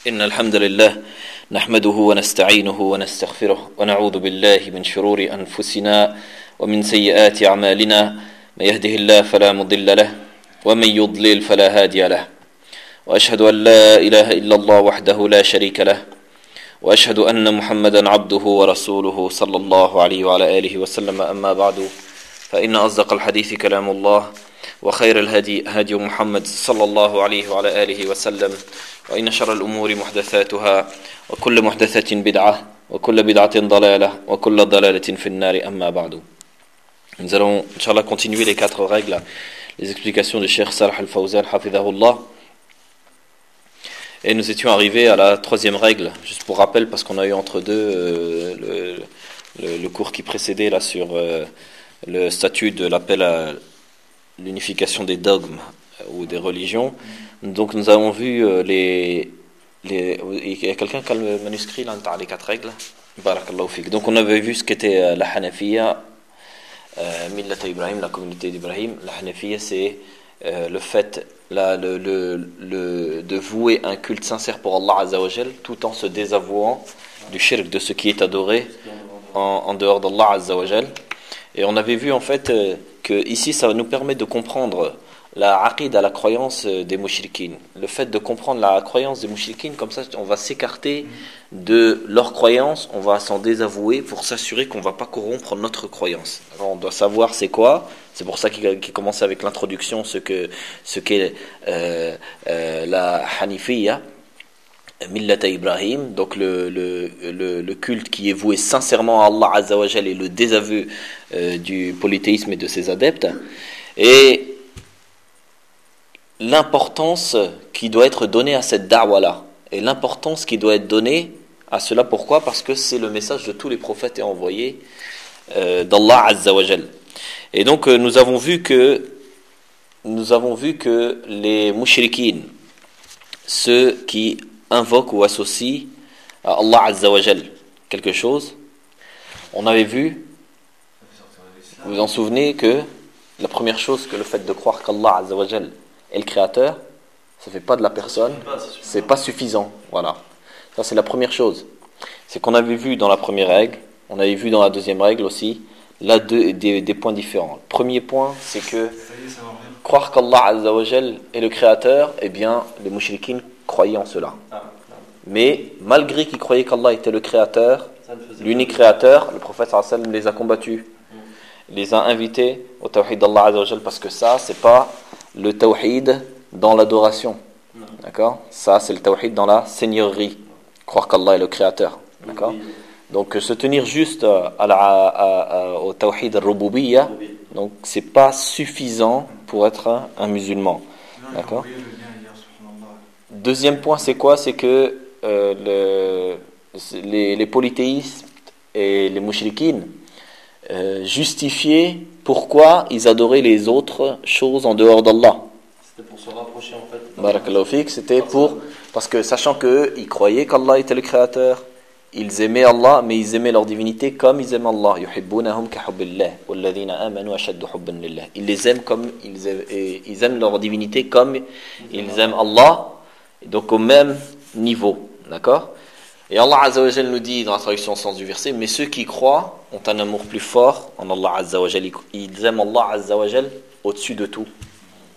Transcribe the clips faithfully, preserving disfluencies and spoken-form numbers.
إن الحمد لله نحمده ونستعينه ونستغفره ونعوذ بالله من شرور أنفسنا ومن سيئات أعمالنا من يهده الله فلا مضل له ومن يضلل فلا هادي له وأشهد أن لا إله إلا الله وحده لا شريك له وأشهد أن محمدا عبده ورسوله صلى الله عليه وعلى آله وسلم أما بعد فإن أصدق الحديث كلام الله وخير الهدي هدي محمد صلى الله عليه وعلى آله وسلم وإن شر الأمور محدثاتها وكل محدثة بدعة وكل بدعة ضلالة وكل ضلالة في النار أما بعد. Nous allons, Inch'Allah, continuer les quatre règles, les explications de Cheikh Salih Al-Fawzan, Hafidhahullah. Et nous étions arrivés à la troisième règle, juste pour rappel, parce qu'on a eu entre deux euh, le, le, le cours qui précédait là sur euh, le statut de l'appel à l'unification des dogmes ou des religions. Donc nous avons vu euh, les, les... Il y a quelqu'un qui a le manuscrit là, les quatre règles. Barakallahu fik. Donc on avait vu ce qu'était euh, la Hanafiya, euh, Millat Ibrahim, la communauté d'Ibrahim. La Hanafiya, c'est euh, le fait la, le, le, le, de vouer un culte sincère pour Allah Azza wa Jal, tout en se désavouant du shirk, de ce qui est adoré en, en dehors d'Allah Azza wa Jal. Et on avait vu en fait euh, que ici ça nous permet de comprendre la aqida, la croyance des mouchriquines. Le fait de comprendre la croyance des mouchriquines, comme ça on va s'écarter de leur croyance, on va s'en désavouer pour s'assurer qu'on ne va pas corrompre notre croyance. Alors on doit savoir c'est quoi, c'est pour ça qu'il, qu'il commence avec l'introduction, ce, que, ce qu'est euh, euh, la Hanifiyya, Millata Ibrahim, donc le, le, le, le culte qui est voué sincèrement à Allah Azza wa Jal et le désaveu euh, du polythéisme et de ses adeptes. Et l'importance qui doit être donnée à cette da'wa-là, et l'importance qui doit être donnée à cela. Pourquoi ? Parce que c'est le message de tous les prophètes et envoyés euh, d'Allah Azza wa Jal. Et donc euh, nous avons vu que nous avons vu que les mushrikines, ceux qui invoquent ou associent à Allah Azza wa Jal quelque chose, on avait vu, vous vous en souvenez, que la première chose, que le fait de croire qu'Allah Azza wa Jal est le créateur, ça ne fait pas de la personne, c'est pas suffisant. Voilà. Ça, c'est la première chose. C'est qu'on avait vu dans la première règle, on avait vu dans la deuxième règle aussi, là, deux, des, des points différents. Le premier point, c'est que croire qu'Allah Azza wa Jal est le créateur, eh bien, les mouchriquines croyaient en cela. Mais, malgré qu'ils croyaient qu'Allah était le créateur, l'unique créateur, le prophète sallallahu alayhi wa sallam les a combattus. Il les a invités au tawhid d'Allah Azza wa Jal, parce que ça, c'est pas le tawhid dans l'adoration. D'accord ? Ça, c'est le tawhid dans la seigneurie. Croire qu'Allah est le créateur. D'accord ? Donc, se tenir juste à la, à, à, au tawhid al-rububiyya, donc, c'est pas suffisant pour être un, un musulman. D'accord ? Deuxième point, c'est quoi ? C'est que euh, le, les, les polythéistes et les mouchrikines euh, justifiaient pourquoi ils adoraient les autres choses en dehors d'Allah. C'était pour se rapprocher en fait. Barakallahu fik, c'était pour, parce que sachant qu'eux, ils croyaient qu'Allah était le créateur, ils aimaient Allah, mais ils aimaient leur divinité comme ils aiment Allah. Yuhibbunahum ka hubbillah, walladhina amanu ashaddu hubban lillah. Ils les aiment comme ils aiment, et ils aiment leur divinité comme ils aiment Allah, donc au même niveau, d'accord ? Et Allah Azza wa Jal nous dit dans la traduction au sens du verset, mais ceux qui croient ont un amour plus fort en Allah Azza wa Jal. Ils aiment Allah Azza wa Jal au-dessus de tout. D'accord ?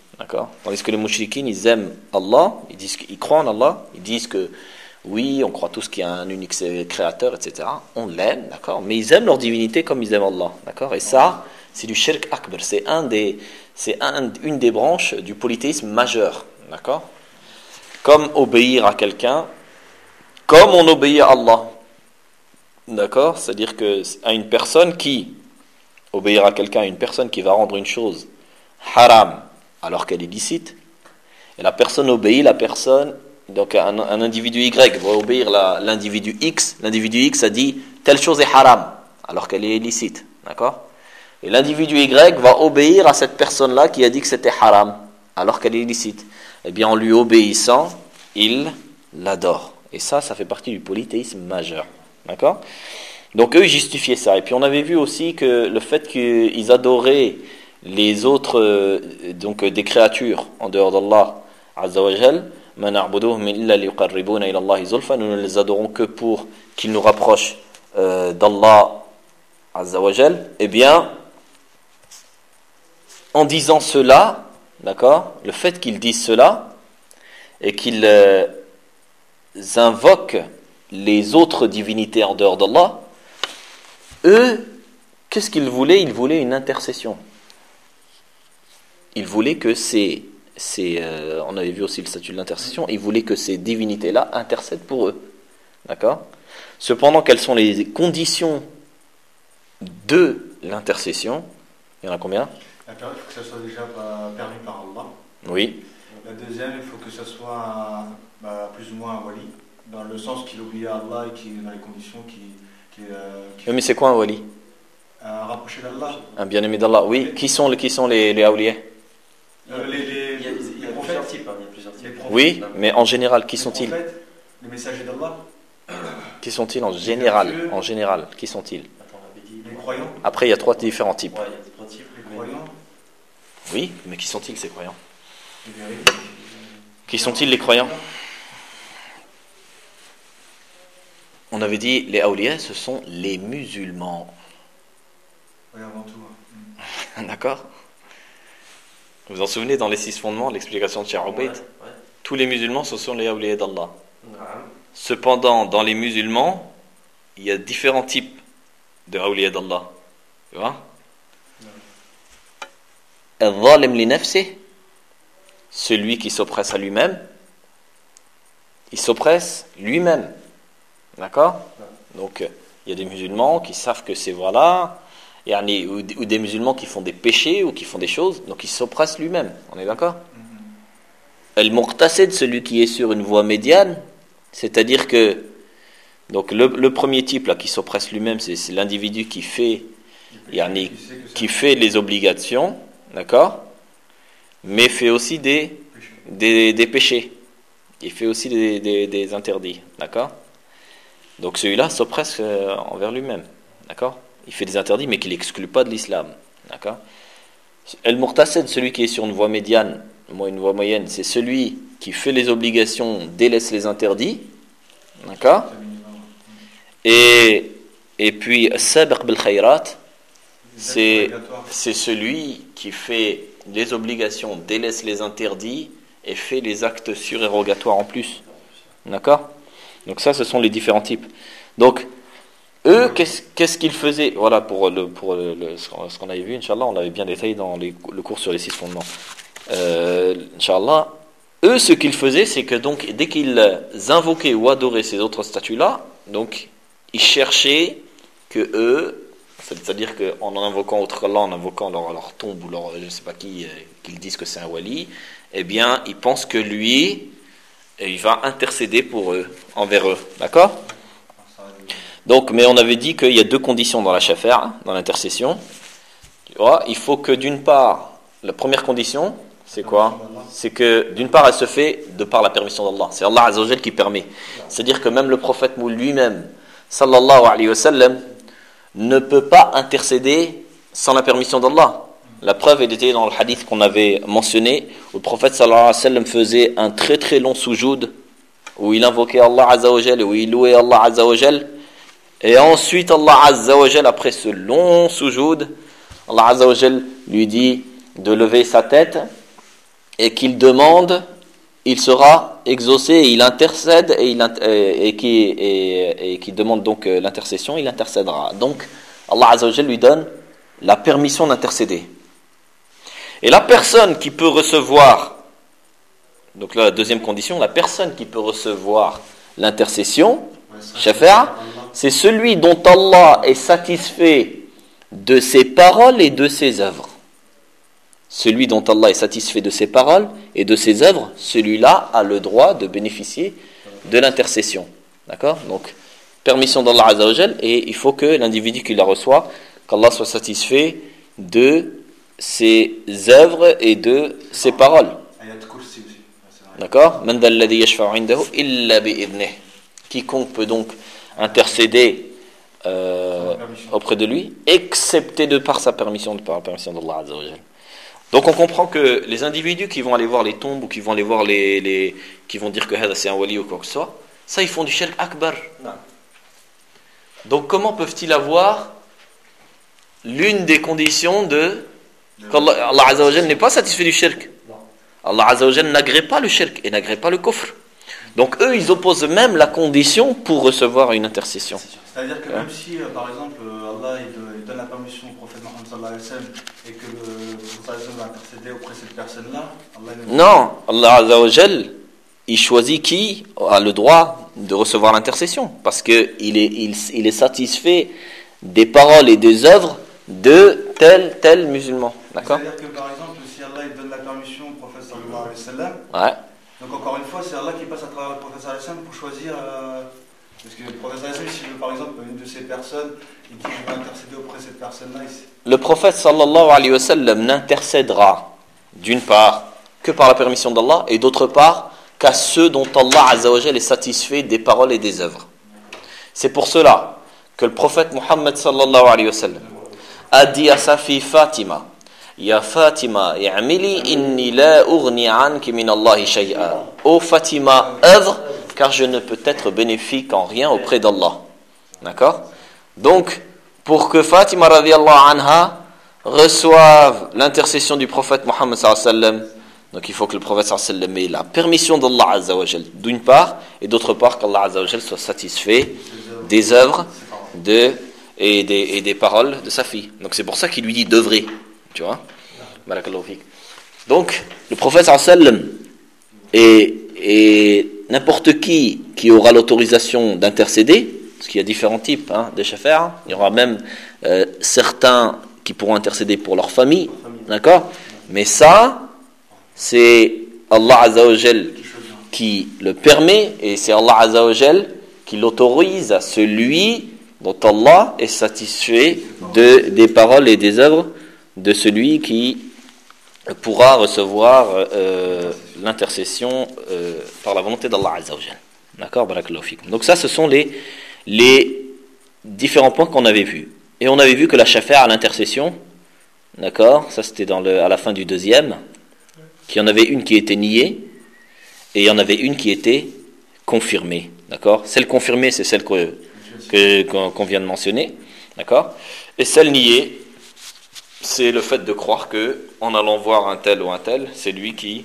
Tandis que les mouchriquines, ils aiment Allah, ils disent qu'ils croient en Allah, ils disent que oui, on croit tous qu'il y a un unique créateur, et cetera. On l'aime, d'accord ? Mais ils aiment leur divinité comme ils aiment Allah, d'accord ? Et ça, c'est du shirk akbar. C'est, un des, c'est un, une des branches du polythéisme majeur, d'accord ? Comme obéir à quelqu'un, comme on obéit à Allah, d'accord ? C'est-à-dire que à une personne qui obéir à quelqu'un, à une personne qui va rendre une chose haram alors qu'elle est licite, et la personne obéit, la personne, donc un, un individu Y va obéir la, l'individu X, l'individu X a dit telle chose est haram alors qu'elle est licite, d'accord ? Et l'individu Y va obéir à cette personne-là qui a dit que c'était haram alors qu'elle est licite. Eh bien en lui obéissant, il l'adore. Et ça, ça fait partie du polythéisme majeur, d'accord ? Donc eux, ils justifiaient ça. Et puis on avait vu aussi que le fait qu'ils adoraient les autres, euh, donc des créatures en dehors d'Allah Azza wa Jal, Ma na'buduhum illa liyuqarribuna ila Allahi zulfa, nous ne les adorons que pour qu'ils nous rapprochent euh, d'Allah Azza wa Jal. Eh bien, en disant cela, d'accord, le fait qu'ils disent cela et qu'ils euh, invoquent les autres divinités en dehors d'Allah, eux, qu'est-ce qu'ils voulaient? Ils voulaient une intercession. Ils voulaient que ces, ces euh, on avait vu aussi le statut de l'intercession, ils voulaient que ces divinités-là intercèdent pour eux. D'accord? Cependant, quelles sont les conditions de l'intercession? Il y en a combien? D'accord, il faut que ça soit déjà bah, permis par Allah. Oui. La deuxième, il faut que ça soit bah, plus ou moins un wali, dans le sens qu'il obéit à Allah et qui est dans les conditions qui... qui, euh, qui Oui, mais c'est quoi un wali? Un rapproché d'Allah. Un bien-aimé d'Allah. Oui. Qui sont, qui sont les, les awliya? Euh, les, les, Il y a, il y a les plusieurs prophètes. types. Hein, il y a plusieurs types. Les prophètes. Oui, mais en général, qui Les sont-ils? prophètes, les messagers d'Allah, Qui sont-ils en général? En général, qui sont-ils? Attends, on avait dit. les croyants. Après, il y a trois différents types. Ouais, il y a trois types. Les mais- croyants, Oui, mais qui sont-ils ces croyants? les vérités. Qui sont-ils les croyants? On avait dit les awliya, ce sont les musulmans. Oui, avant tout. hein. D'accord? Vous vous en souvenez dans les six fondements, l'explication de Cheikh Ouais, Ubayd? ouais. Tous les musulmans, ce sont les awliya d'Allah. Naam. Cependant, dans les musulmans, il y a différents types de awliya d'Allah. Tu vois? Al-zalim li nafsih, celui qui s'oppresse à lui-même, il s'oppresse lui-même. D'accord? Donc, il y a des musulmans qui savent que c'est voilà, yani, ou, ou des musulmans qui font des péchés ou qui font des choses, donc ils s'oppressent lui-même. On est d'accord? Al-muqtasid, celui qui est sur une voie médiane, c'est-à-dire que donc le, le premier type là qui s'oppresse lui-même, c'est, c'est l'individu qui fait, yani, Qui sait que c'est qui un fait les obligations, d'accord, mais fait aussi des, péché. des, des péchés. Il fait aussi des, des, des interdits, d'accord. Donc celui-là s'oppresse euh, envers lui-même, d'accord. Il fait des interdits, mais qu'il n'exclut pas de l'islam, d'accord. El-Muqtasid, celui qui est sur une voie médiane, moi une voie moyenne, c'est celui qui fait les obligations, délaisse les interdits, d'accord. C'est minimum. Et, et puis, Sabiq bil khayrat, c'est, obligatoire. c'est celui qui fait les obligations, délaisse les interdits et fait les actes surérogatoires en plus. D'accord? Donc ça, ce sont les différents types. Donc, eux, qu'est-ce, qu'est-ce qu'ils faisaient? Voilà, pour, le, pour le, le, ce qu'on ce qu'on avait vu, Inch'Allah, on l'avait bien détaillé dans les, le cours sur les six fondements. Euh, Inch'Allah, eux, ce qu'ils faisaient, c'est que donc, dès qu'ils invoquaient ou adoraient ces autres statues-là, donc, ils cherchaient que eux, c'est-à-dire qu'en invoquant autre Allah, en invoquant leur, leur tombe ou leur, je ne sais pas qui, euh, qu'ils disent que c'est un wali, eh bien, ils pensent que lui, il va intercéder pour eux, envers eux. D'accord? Donc, mais on avait dit qu'il y a deux conditions dans la shafa'a, dans l'intercession. Tu vois, il faut que d'une part, la première condition, c'est quoi? C'est que d'une part, elle se fait de par la permission d'Allah. C'est Allah Azza wa Jal qui permet. C'est-à-dire que même le prophète Moul lui-même, sallallahu alayhi wa sallam, ne peut pas intercéder sans la permission d'Allah. La preuve est détaillée dans le hadith qu'on avait mentionné, où le prophète sallallahu alayhi wa sallam faisait un très très long sujoud, où il invoquait Allah Azza wa Jal, où il louait Allah Azza wa Jal. Et ensuite, Allah Azza wa Jal, après ce long sujoud, Allah Azza wa Jal lui dit de lever sa tête et qu'il demande, il sera exaucé, et il intercède et, il, et, et, qui, et, et qui demande donc l'intercession, il intercédera. Donc, Allah Azza wa Jal lui donne la permission d'intercéder. Et la personne qui peut recevoir, donc là, la deuxième condition, la personne qui peut recevoir l'intercession, shafa'a, c'est celui dont Allah est satisfait de ses paroles et de ses œuvres. Celui dont Allah est satisfait de ses paroles et de ses œuvres, celui-là a le droit de bénéficier de l'intercession. D'accord? Donc, permission d'Allah Azza wa Jal, et il faut que l'individu qui la reçoit, qu'Allah soit satisfait de ses œuvres et de ses paroles. Ayat Kursi aussi. C'est vrai. D'accord? Man dhal ladhi yashfa'u indahu illa bi'idhnih. Quiconque peut donc intercéder euh, auprès de lui, excepté de par sa permission, de par la permission d'Allah Azza wa Jal. Donc on comprend que les individus qui vont aller voir les tombes ou qui vont aller voir les, les qui vont dire que c'est un wali ou quoi que ce soit, ça ils font du shirk akbar. Non. Donc comment peuvent-ils avoir l'une des conditions de qu'Allah Allah Azza wa Jal n'est pas satisfait du shirk. Allah Azza wa Jal n'agrée pas le shirk et n'agrée pas le kufr. Donc eux ils opposent même la condition pour recevoir une intercession. C'est-à-dire que Ouais. même si, euh, par exemple, euh, Allah il, il donne la permission au prophète Mohammed sallallahu alayhi wa sallam et que le prophète sallallahu alayhi wa sallam va intercéder auprès de cette personne-là, Allah il Non, Allah Azza wa Jal, il choisit qui a le droit de recevoir l'intercession parce que il est il, il est satisfait des paroles et des œuvres de tel tel musulman. D'accord? C'est-à-dire que, par exemple, si Allah il donne la permission au prophète sallallahu alayhi wa sallam, Ouais. donc encore une fois, c'est Allah qui passe à travers le prophète sallallahu alayhi wa sallam pour choisir. Euh, parce que le prophète sallallahu alayhi wa sallam, s'il veut par exemple une de ces personnes, il dit je vais intercéder auprès de cette personne-là. Il... Le prophète sallallahu alayhi wa sallam n'intercédera d'une part que par la permission d'Allah et d'autre part qu'à ceux dont Allah Azza wa Jal est satisfait des paroles et des œuvres. C'est pour cela que le prophète Muhammad sallallahu alayhi wa sallam a dit à sa fille Fatima: Ya Fatima, i'amili inni la ughni anki min Allahi shay'a. Ô Fatima, œuvre, car je ne peux être bénéfique en rien auprès d'Allah. D'accord? Donc, pour que Fatima radiyallahu anha reçoive l'intercession du prophète Muhammad sallallahu alayhi wa sallam, donc il faut que le prophète sallallahu alayhi wa sallam ait la permission d'Allah Azza wa Jal d'une part, et d'autre part qu'Allah Azza wa Jal soit satisfait des œuvres de, et, des, et des paroles de sa fille. Donc c'est pour ça qu'il lui dit d'œuvrer. Tu vois? Barakallahu fik. Donc, le prophète sallallahu alayhi wa sallam et, et n'importe qui qui aura l'autorisation d'intercéder, parce qu'il y a différents types hein, de shafa'a, il y aura même euh, certains qui pourront intercéder pour leur famille, d'accord? Mais ça, c'est Allah Azza wa Jal qui le permet et c'est Allah Azza wa Jal qui l'autorise à celui dont Allah est satisfait de, des paroles et des œuvres de celui qui pourra recevoir euh, l'intercession euh, par la volonté d'Allah Azza wa Jal. D'accord? Barakallahu fikum. Donc ça, ce sont les, les différents points qu'on avait vus. Et on avait vu que la shafa'a à l'intercession, d'accord? Ça c'était dans le, à la fin du deuxième, qu'il y en avait une qui était niée et il y en avait une qui était confirmée. D'accord? Celle confirmée, c'est celle que, que, qu'on, qu'on vient de mentionner. D'accord? Et celle niée, c'est le fait de croire que, en allant voir un tel ou un tel, c'est lui qui,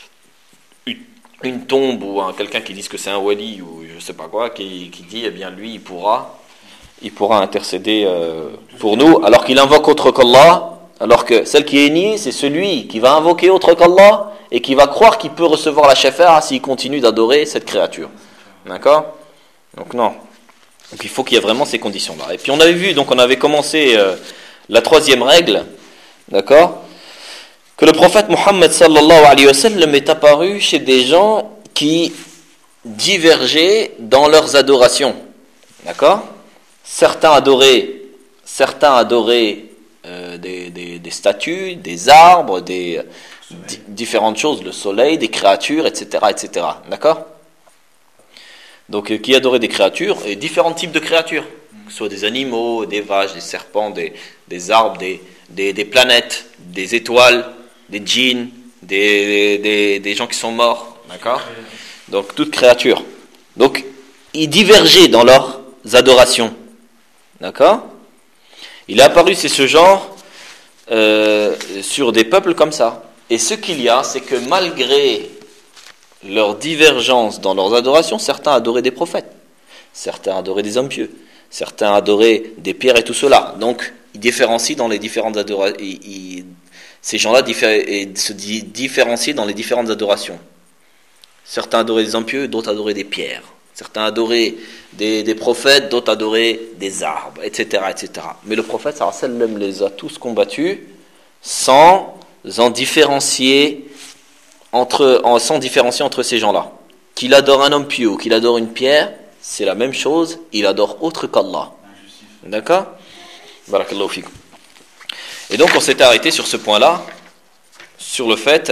une tombe ou un, quelqu'un qui dit que c'est un wali ou je sais pas quoi, qui, qui dit, eh bien lui, il pourra, il pourra intercéder euh, pour nous, alors qu'il invoque autre qu'Allah, alors que celle qui est niée, c'est celui qui va invoquer autre qu'Allah et qui va croire qu'il peut recevoir la shafa'a s'il continue d'adorer cette créature. D'accord? Donc non. Donc il faut qu'il y ait vraiment ces conditions-là. Et puis on avait vu, donc on avait commencé euh, la troisième règle, d'accord, que le prophète Muhammad sallallahu alayhi wa sallam est apparu chez des gens qui divergeaient dans leurs adorations, d'accord. Certains adoraient, certains adoraient euh, des, des, des statues, des arbres, des di- différentes choses, le soleil, des créatures, et cetera, et cetera, d'accord. Donc euh, qui adorait des créatures et différents types de créatures, que ce soit des animaux, des vaches, des serpents, des, des arbres, des, des, des planètes, des étoiles, des djinns, des, des, des gens qui sont morts, d'accord? Donc toute créature. Donc ils divergeaient dans leurs adorations, d'accord? Il est apparu, c'est ce genre euh, sur des peuples comme ça. Et ce qu'il y a, c'est que malgré leur divergence dans leurs adorations, certains adoraient des prophètes, certains adoraient des hommes pieux, certains adoraient des pierres et tout cela. Donc, ils différencient dans les différentes adorations. Ces gens-là diffé- se di- différencient dans les différentes adorations. Certains adoraient des hommes pieux, d'autres adoraient des pierres. Certains adoraient des, des prophètes, d'autres adoraient des arbres, et cetera, et cetera. Mais le prophète sallallahu alayhi wa sallam les a tous combattus sans en différencier entre, en, sans différencier entre ces gens-là. Qu'il adore un homme pieux ou qu'il adore une pierre, c'est la même chose, il adore autre qu'Allah. D'accord? Barakallahu fikum. Et donc on s'était arrêté sur ce point-là, sur le fait,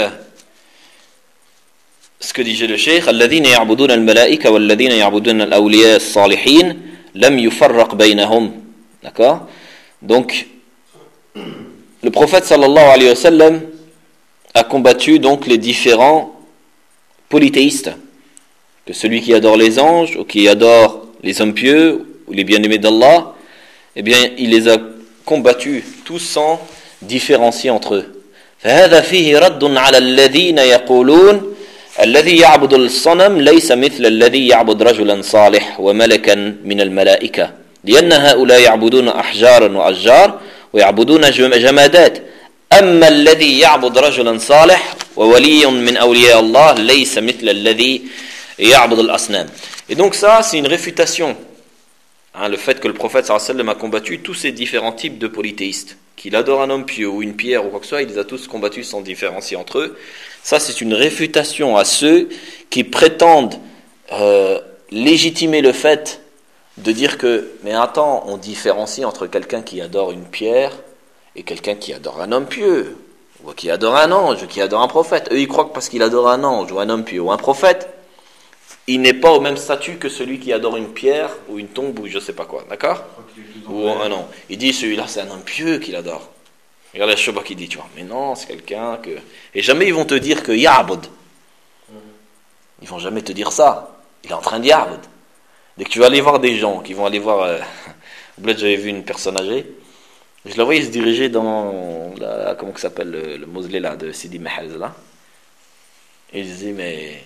ce que disait le cheikh, الذين يعبدون الملائكة والذين يعبدون الأولياء الصالحين لم يفرق بينهم. D'accord? Donc le prophète sallallahu alayhi wa sallam a combattu donc les différents polythéistes, que celui qui adore les anges ou qui adore les hommes pieux ou les bien-aimés d'Allah, eh bien il les a combattus tous sans différencier entre eux. فهذا فيه رد على الذين يقولون الذي يعبد الصنم ليس مثل الذي يعبد رجلا صالح وملكا من الملائكة لأن هؤلاء يعبدون أحجارا وأشجار ويعبدون جمادات أما الذي يعبد رجلا صالح وولي من أولياء الله ليس مثل الذي يعبد الأصنام. Et donc ça c'est une réfutation, hein, le fait que le prophète sallallahu alayhi wa sallam a combattu tous ces différents types de polythéistes, qu'il adore un homme pieux ou une pierre ou quoi que ce soit, il les a tous combattus sans différencier entre eux. Ça c'est une réfutation à ceux qui prétendent euh, légitimer le fait de dire que, mais attends, on différencie entre quelqu'un qui adore une pierre et quelqu'un qui adore un homme pieux, ou qui adore un ange, ou qui adore un prophète. Eux, ils croient que parce qu'il adore un ange, ou un homme pieux, ou un prophète, il n'est pas au même statut que celui qui adore une pierre, ou une tombe, ou je sais pas quoi, d'accord ? Ou un an. Il dit, celui-là, c'est un homme pieux qu'il adore. Regarde la Shoba qui dit, tu vois, mais non, c'est quelqu'un que... Et jamais ils vont te dire que Ya'bud. Ils vont jamais te dire ça. Il est en train de Ya'bud. Dès que tu vas aller voir des gens qui vont aller voir... Euh... J'avais vu une personne âgée. Je la voyais se diriger dans... La, comment ça s'appelle le, le mausolée là, de Sidi Mahaz, là. Et je disais, mais...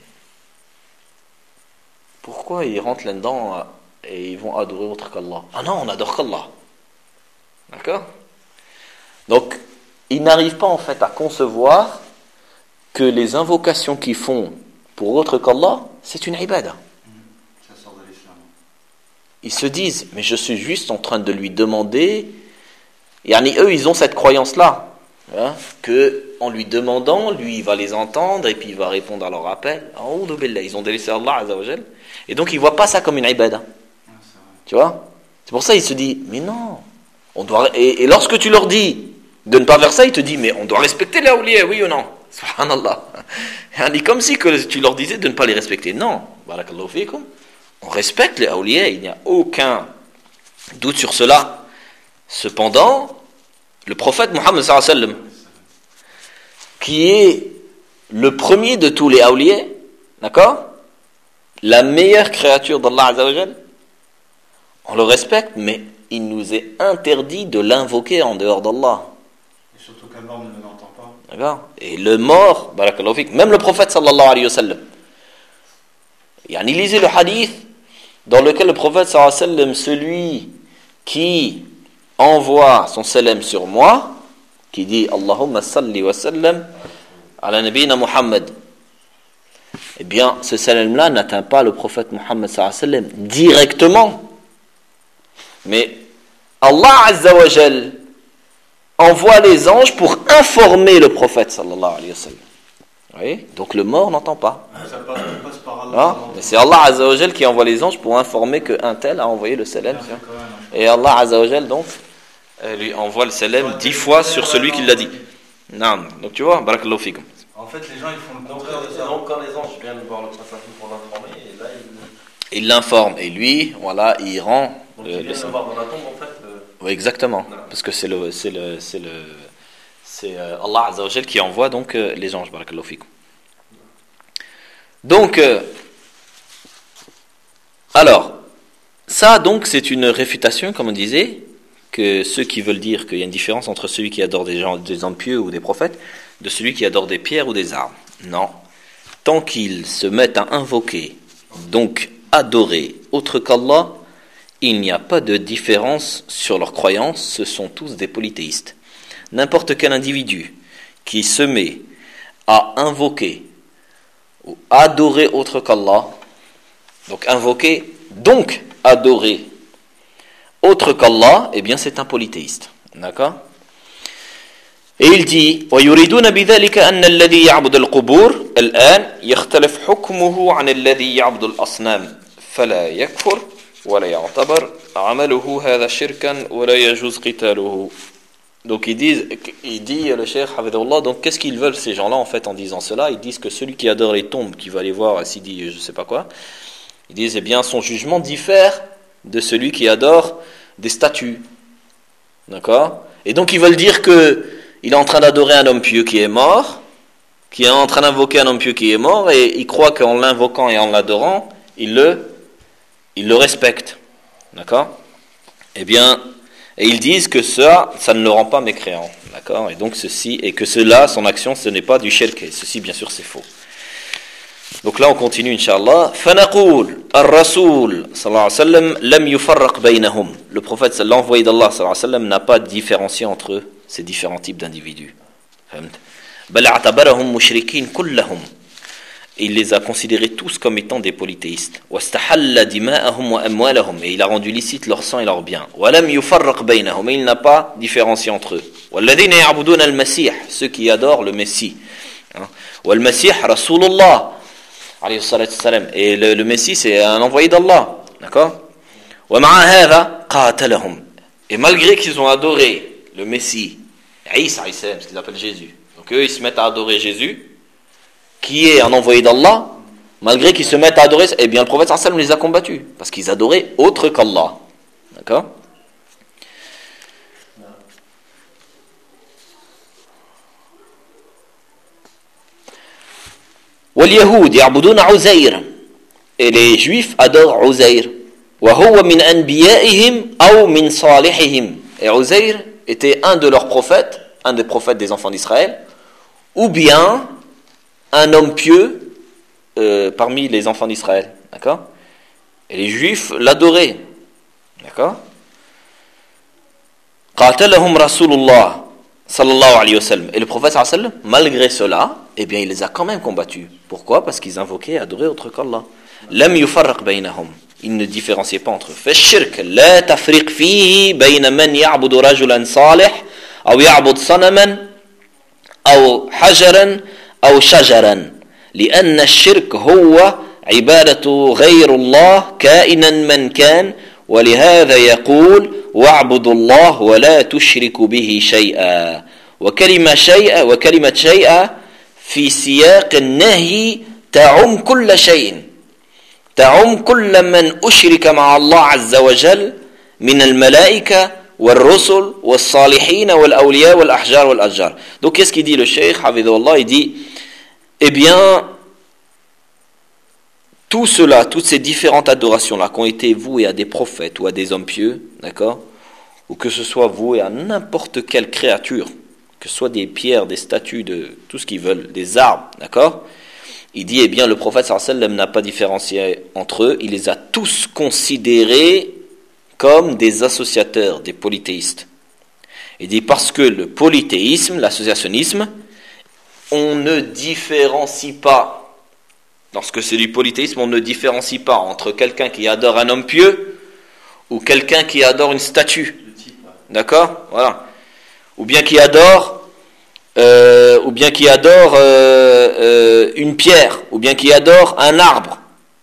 Pourquoi ils rentrent là-dedans et ils vont adorer autre qu'Allah ? Ah non, on adore qu'Allah. D'accord ? Donc, ils n'arrivent pas en fait à concevoir que les invocations qu'ils font pour autre qu'Allah, c'est une ibada. Ça sort de l'islam. Ils se disent, mais je suis juste en train de lui demander... Yani, eux, ils ont cette croyance-là, hein, que en lui demandant, lui, il va les entendre et puis il va répondre à leur appel. Ils ont délaissé Allah Azza wa Jal. Et donc, ils ne voient pas ça comme une ibada. Ah, tu vois ? C'est pour ça qu'ils se disent, mais non. On doit... et, et lorsque tu leur dis de ne pas faire ça, ils te disent, mais on doit respecter les awliya, oui ou non ? Subhanallah. C'est comme si que tu leur disais de ne pas les respecter. Non. Barakallahu fikum. On respecte les awliya, il n'y a aucun doute sur cela. Cependant, le prophète Muhammad sallallahu alayhi wa sallam, qui est le premier de tous les awliya, d'accord ? La meilleure créature d'Allah Azza wa Jal, on le respecte, mais il nous est interdit de l'invoquer en dehors d'Allah. Et surtout qu'un mort ne l'entend pas. D'accord ? Et le mort, barakallahu fik, même le prophète sallallahu alayhi wa sallam, yani lisez le hadith dans lequel le prophète sallallahu alayhi wa sallam, celui qui envoie son salam sur moi, qui dit Allahumma salli wa sallam ala nabina Muhammad, eh bien ce salam-là n'atteint pas le prophète Muhammad sallallahu alayhi wa sallam directement, mais Allah Azza wa Jal envoie les anges pour informer le prophète sallallahu alayhi wa sallam. Oui, donc le mort n'entend pas. Ça passe, ça passe par Allah. Non, mais c'est Allah Azza wa Jal qui envoie les anges pour informer qu'un tel a envoyé le salam. Et Allah Azza wa Jal donc lui envoie le salam dix fois sur celui qui l'a dit. Non, donc tu vois, barakallahu fikum. En fait, les gens ils font le Donc, contraire de ça. donc quand les anges viennent voir le prophète pour l'informer, et là ils... Il l'informe et lui, voilà, il rend. Donc le, ils le viennent le salam. voir dans la tombe en fait. Euh... Oui, exactement, Voilà. parce que c'est le, c'est le, c'est le, c'est euh, Allah Azza wa Jal qui envoie donc euh, les anges, barakallahu fikum. Donc, euh, alors, ça donc c'est une réfutation, comme on disait, que ceux qui veulent dire qu'il y a une différence entre celui qui adore des gens, des hommes pieux ou des prophètes, de celui qui adore des pierres ou des arbres. Non. Tant qu'ils se mettent à invoquer, donc adorer autre qu'Allah, il n'y a pas de différence sur leur croyance, ce sont tous des polythéistes. N'importe quel individu qui se met à invoquer ou adorer autre qu'Allah, donc invoquer, donc adorer autre qu'Allah, eh bien c'est un polythéiste. D'accord ? Et il dit ويريدون بذلك أن الذي يعبد القبور الآن يختلف حكمه عن الذي يعبد الأصنام فلا يكفر ولا يعتبر عمله هذا شركا ولا يجوز قتاله. Donc ils disent, il dit le cheikh Hafidhullah, donc qu'est-ce qu'ils veulent ces gens-là en fait en disant cela ? Ils disent que celui qui adore les tombes, qui va aller voir Sidi je sais pas quoi, ils disent eh bien son jugement diffère de celui qui adore des statues. D'accord ? Et donc ils veulent dire que il est en train d'adorer un homme pieux qui est mort, qui est en train d'invoquer un homme pieux qui est mort, et il croit qu'en l'invoquant et en l'adorant, il le, il le respecte. D'accord ? Eh bien, et ils disent que ça, ça ne le rend pas mécréant. D'accord ? Et donc ceci, et que cela, son action, ce n'est pas du shirk. Et ceci, bien sûr, c'est faux. Donc là, on continue, Inch'Allah. فَنَقُولُ الرَّسُولُ صلى الله عليه وسلم لم يفرق بينهم. Le prophète, l'envoyé d'Allah صلى الله عليه وسلم, n'a pas différencié entre ces différents types d'individus. بل اعتبرهم مشركين كلهم. Il les a considérés tous comme étant des polythéistes. واستحل دماءهم وأموالهم. Et il a rendu licite leur sang et leurs biens. ولم يفرق بينهم. Et il n'a pas différencié entre eux. والذين يعبدون المسيح. Ceux qui adorent le Messie. والمسيح رسول الله. Et le, le Messie, c'est un envoyé d'Allah. D'accord ? ومع هذا قاتلهم. Et malgré qu'ils ont adoré le Messie, Isa, ce qu'ils appellent Jésus. Donc eux, ils se mettent à adorer Jésus, qui est un envoyé d'Allah. Malgré qu'ils se mettent à adorer, eh bien le prophète sallallahu alayhi wa sallam les a combattus. Parce qu'ils adoraient autre qu'Allah. D'accord ? واليهود يعبدون عزير. Et les juifs adorent Uzair. وهو من أنبيائهم أو من صالحهم. Et Uzair était un de leurs prophètes, un des prophètes des enfants d'Israël, ou bien un homme pieux euh, parmi les enfants d'Israël. D'accord ? Et les juifs l'adoraient. D'accord ? قاتلهم رسول الله صلى الله عليه وسلم. Et le prophète sallallahu alayhi wa sallam, malgré cela, eh bien, il les a quand même combattus. Pourquoi ? Parce qu'ils invoquaient et adoraient autre qu'Allah. لم يفرق بينهم. Il ne différenciait pas entre eux. فالشرك لا تفرق فيه بين من يعبد رجلا صالح أو يعبد صنما أو حجرا أو شجرا لأن الشرك هو عبادة غير الله كائنا من كان ولهذا يقول واعبدوا الله ولا تشركوا به شيئا وكلمة شيئا وكلمة شيئا في سياق النهي تعم كل شيء تعم كل من أشرك مع الله عز وجل من الملائكة والرسل والصالحين والأولياء والأحجار والأشجار. Donc qu'est-ce qu'il dit le cheikh Hafidhullah? Il dit, eh bien, tout cela, toutes ces différentes adorations-là qui ont été vouées à des prophètes ou à des hommes pieux, d'accord, ou que ce soit voué à n'importe quelle créature, que ce soit des pierres, des statues, de tout ce qu'ils veulent, des arbres, d'accord, il dit, eh bien, le prophète sallallahu alayhi wa sallam n'a pas différencié entre eux, il les a tous considérés comme des associateurs, des polythéistes. Il dit, parce que le polythéisme, l'associationnisme, on ne différencie pas. Lorsque c'est du polythéisme, on ne différencie pas entre quelqu'un qui adore un homme pieux ou quelqu'un qui adore une statue. D'accord ? Voilà. Ou bien qui adore, euh, ou bien qui adore euh, euh, une pierre, ou bien qui adore un arbre.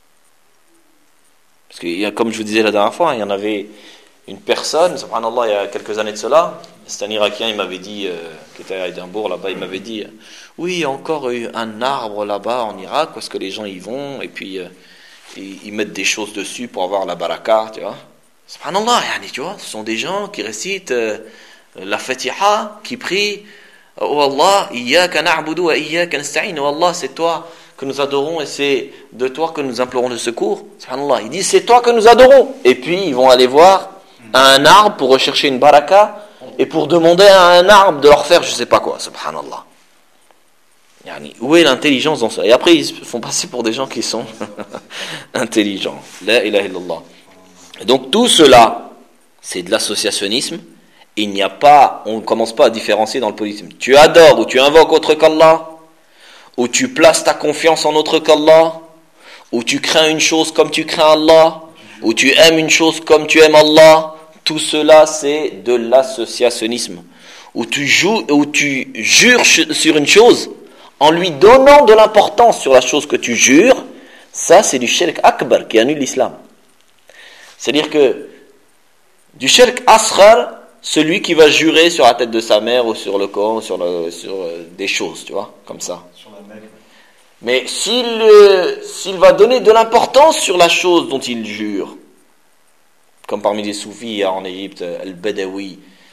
Parce que, comme je vous disais la dernière fois, il y en avait une personne, subhanallah, il y a quelques années de cela, c'est un Irakien, il m'avait dit, euh, qui était à Édimbourg là-bas, il m'avait dit, oui, il y a encore un arbre là-bas en Irak, parce que les gens y vont, et puis euh, ils, ils mettent des choses dessus pour avoir la baraka, tu vois. Subhanallah, tu vois, ce sont des gens qui récitent euh, la Fatiha, qui prient, oh Allah, iyyaka na'budu wa iyyaka nasta'in, oh Allah, c'est toi que nous adorons et c'est de toi que nous implorons le secours. Subhanallah, il dit, c'est toi que nous adorons. Et puis, ils vont aller voir un arbre pour rechercher une baraka, et pour demander à un arbre de leur faire je sais pas quoi, subhanallah. Yani, où est l'intelligence dans ça? Et après ils se font passer pour des gens qui sont intelligents. La ilaha illallah. Et donc tout cela, c'est de l'associationnisme. Il n'y a pas, on ne commence pas à différencier dans le polythéisme. Tu adores ou tu invoques autre qu'Allah, ou tu places ta confiance en autre qu'Allah, ou tu crains une chose comme tu crains Allah, ou tu aimes une chose comme tu aimes Allah. Tout cela, c'est de l'associationnisme. Où tu, joues, où tu jures sur une chose, en lui donnant de l'importance sur la chose que tu jures, ça, c'est du shirk akbar qui annule l'islam. C'est-à-dire que du shirk asghar, celui qui va jurer sur la tête de sa mère ou sur le Coran, sur, le, sur des choses, tu vois, comme ça. Sur la Mecque. Mais s'il, euh, s'il va donner de l'importance sur la chose dont il jure, comme parmi les soufis en Égypte, Al-Badawi,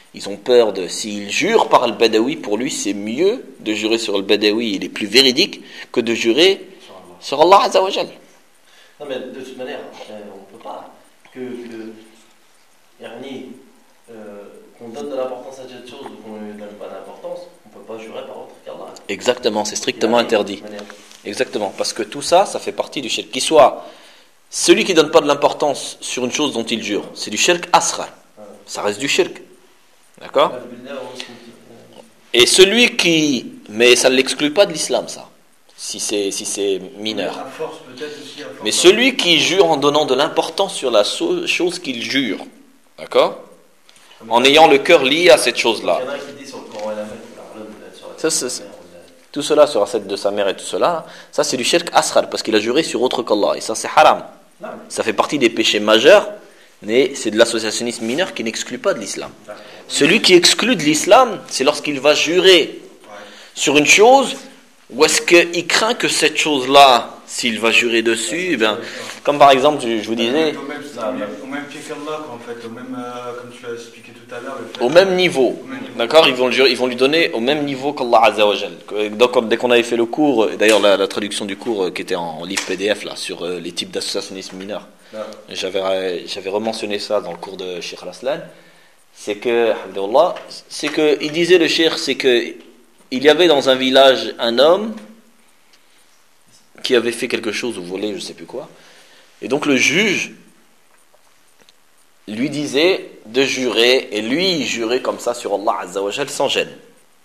Ils ont peur de, s'il jure par le Badawi, pour lui c'est mieux de jurer sur le Badawi, il est plus véridique, que de jurer sur Allah Azza wa Jal. Non mais de toute manière, euh, on ne peut pas que, que Ernie, euh, qu'on donne de l'importance à cette chose ou qu'on ne lui donne pas d'importance, on ne peut pas jurer par autre qu'Allah. Exactement, c'est strictement interdit. Exactement, parce que tout ça, ça fait partie du shirk. Qu'il soit celui qui ne donne pas de l'importance sur une chose dont il jure, c'est du shirk asra. Ça reste du shirk. D'accord ? Et celui qui... Mais ça ne l'exclut pas de l'islam, ça. Si c'est, si c'est mineur. Mais celui qui jure en donnant de l'importance sur la so- chose qu'il jure. D'accord ? En ayant le cœur lié à cette chose-là. Ça, c'est, tout cela sur la recette de sa mère et tout cela, ça c'est du shirk asghar, parce qu'il a juré sur autre qu'Allah. Et ça c'est haram. Ça fait partie des péchés majeurs, mais c'est de l'associationnisme mineur qui n'exclut pas de l'islam. Celui qui exclut de l'islam, c'est lorsqu'il va jurer sur une chose, ou est-ce qu'il craint que cette chose-là, s'il va jurer dessus, eh bien, comme par exemple, je, je vous disais, Au même, au même pied qu'Allah, en fait, au même, euh, comme tu l'as expliqué tout à l'heure. Le fait au même niveau, d'accord, ils vont, le jurer, ils vont lui donner au même niveau qu'Allah Azza wa Jal. Donc, dès qu'on avait fait le cours, d'ailleurs la, la traduction du cours euh, qui était en livre P D F là, sur euh, les types d'associationnisme mineur, j'avais, j'avais rementionné ça dans le cours de Cheikh Al-Aslan, c'est que, c'est que, il disait le Cheikh, c'est que il y avait dans un village un homme qui avait fait quelque chose ou volé, je ne sais plus quoi. Et donc le juge lui disait de jurer, et lui il jurait comme ça sur Allah Azza wa Jal sans gêne. D'accord ?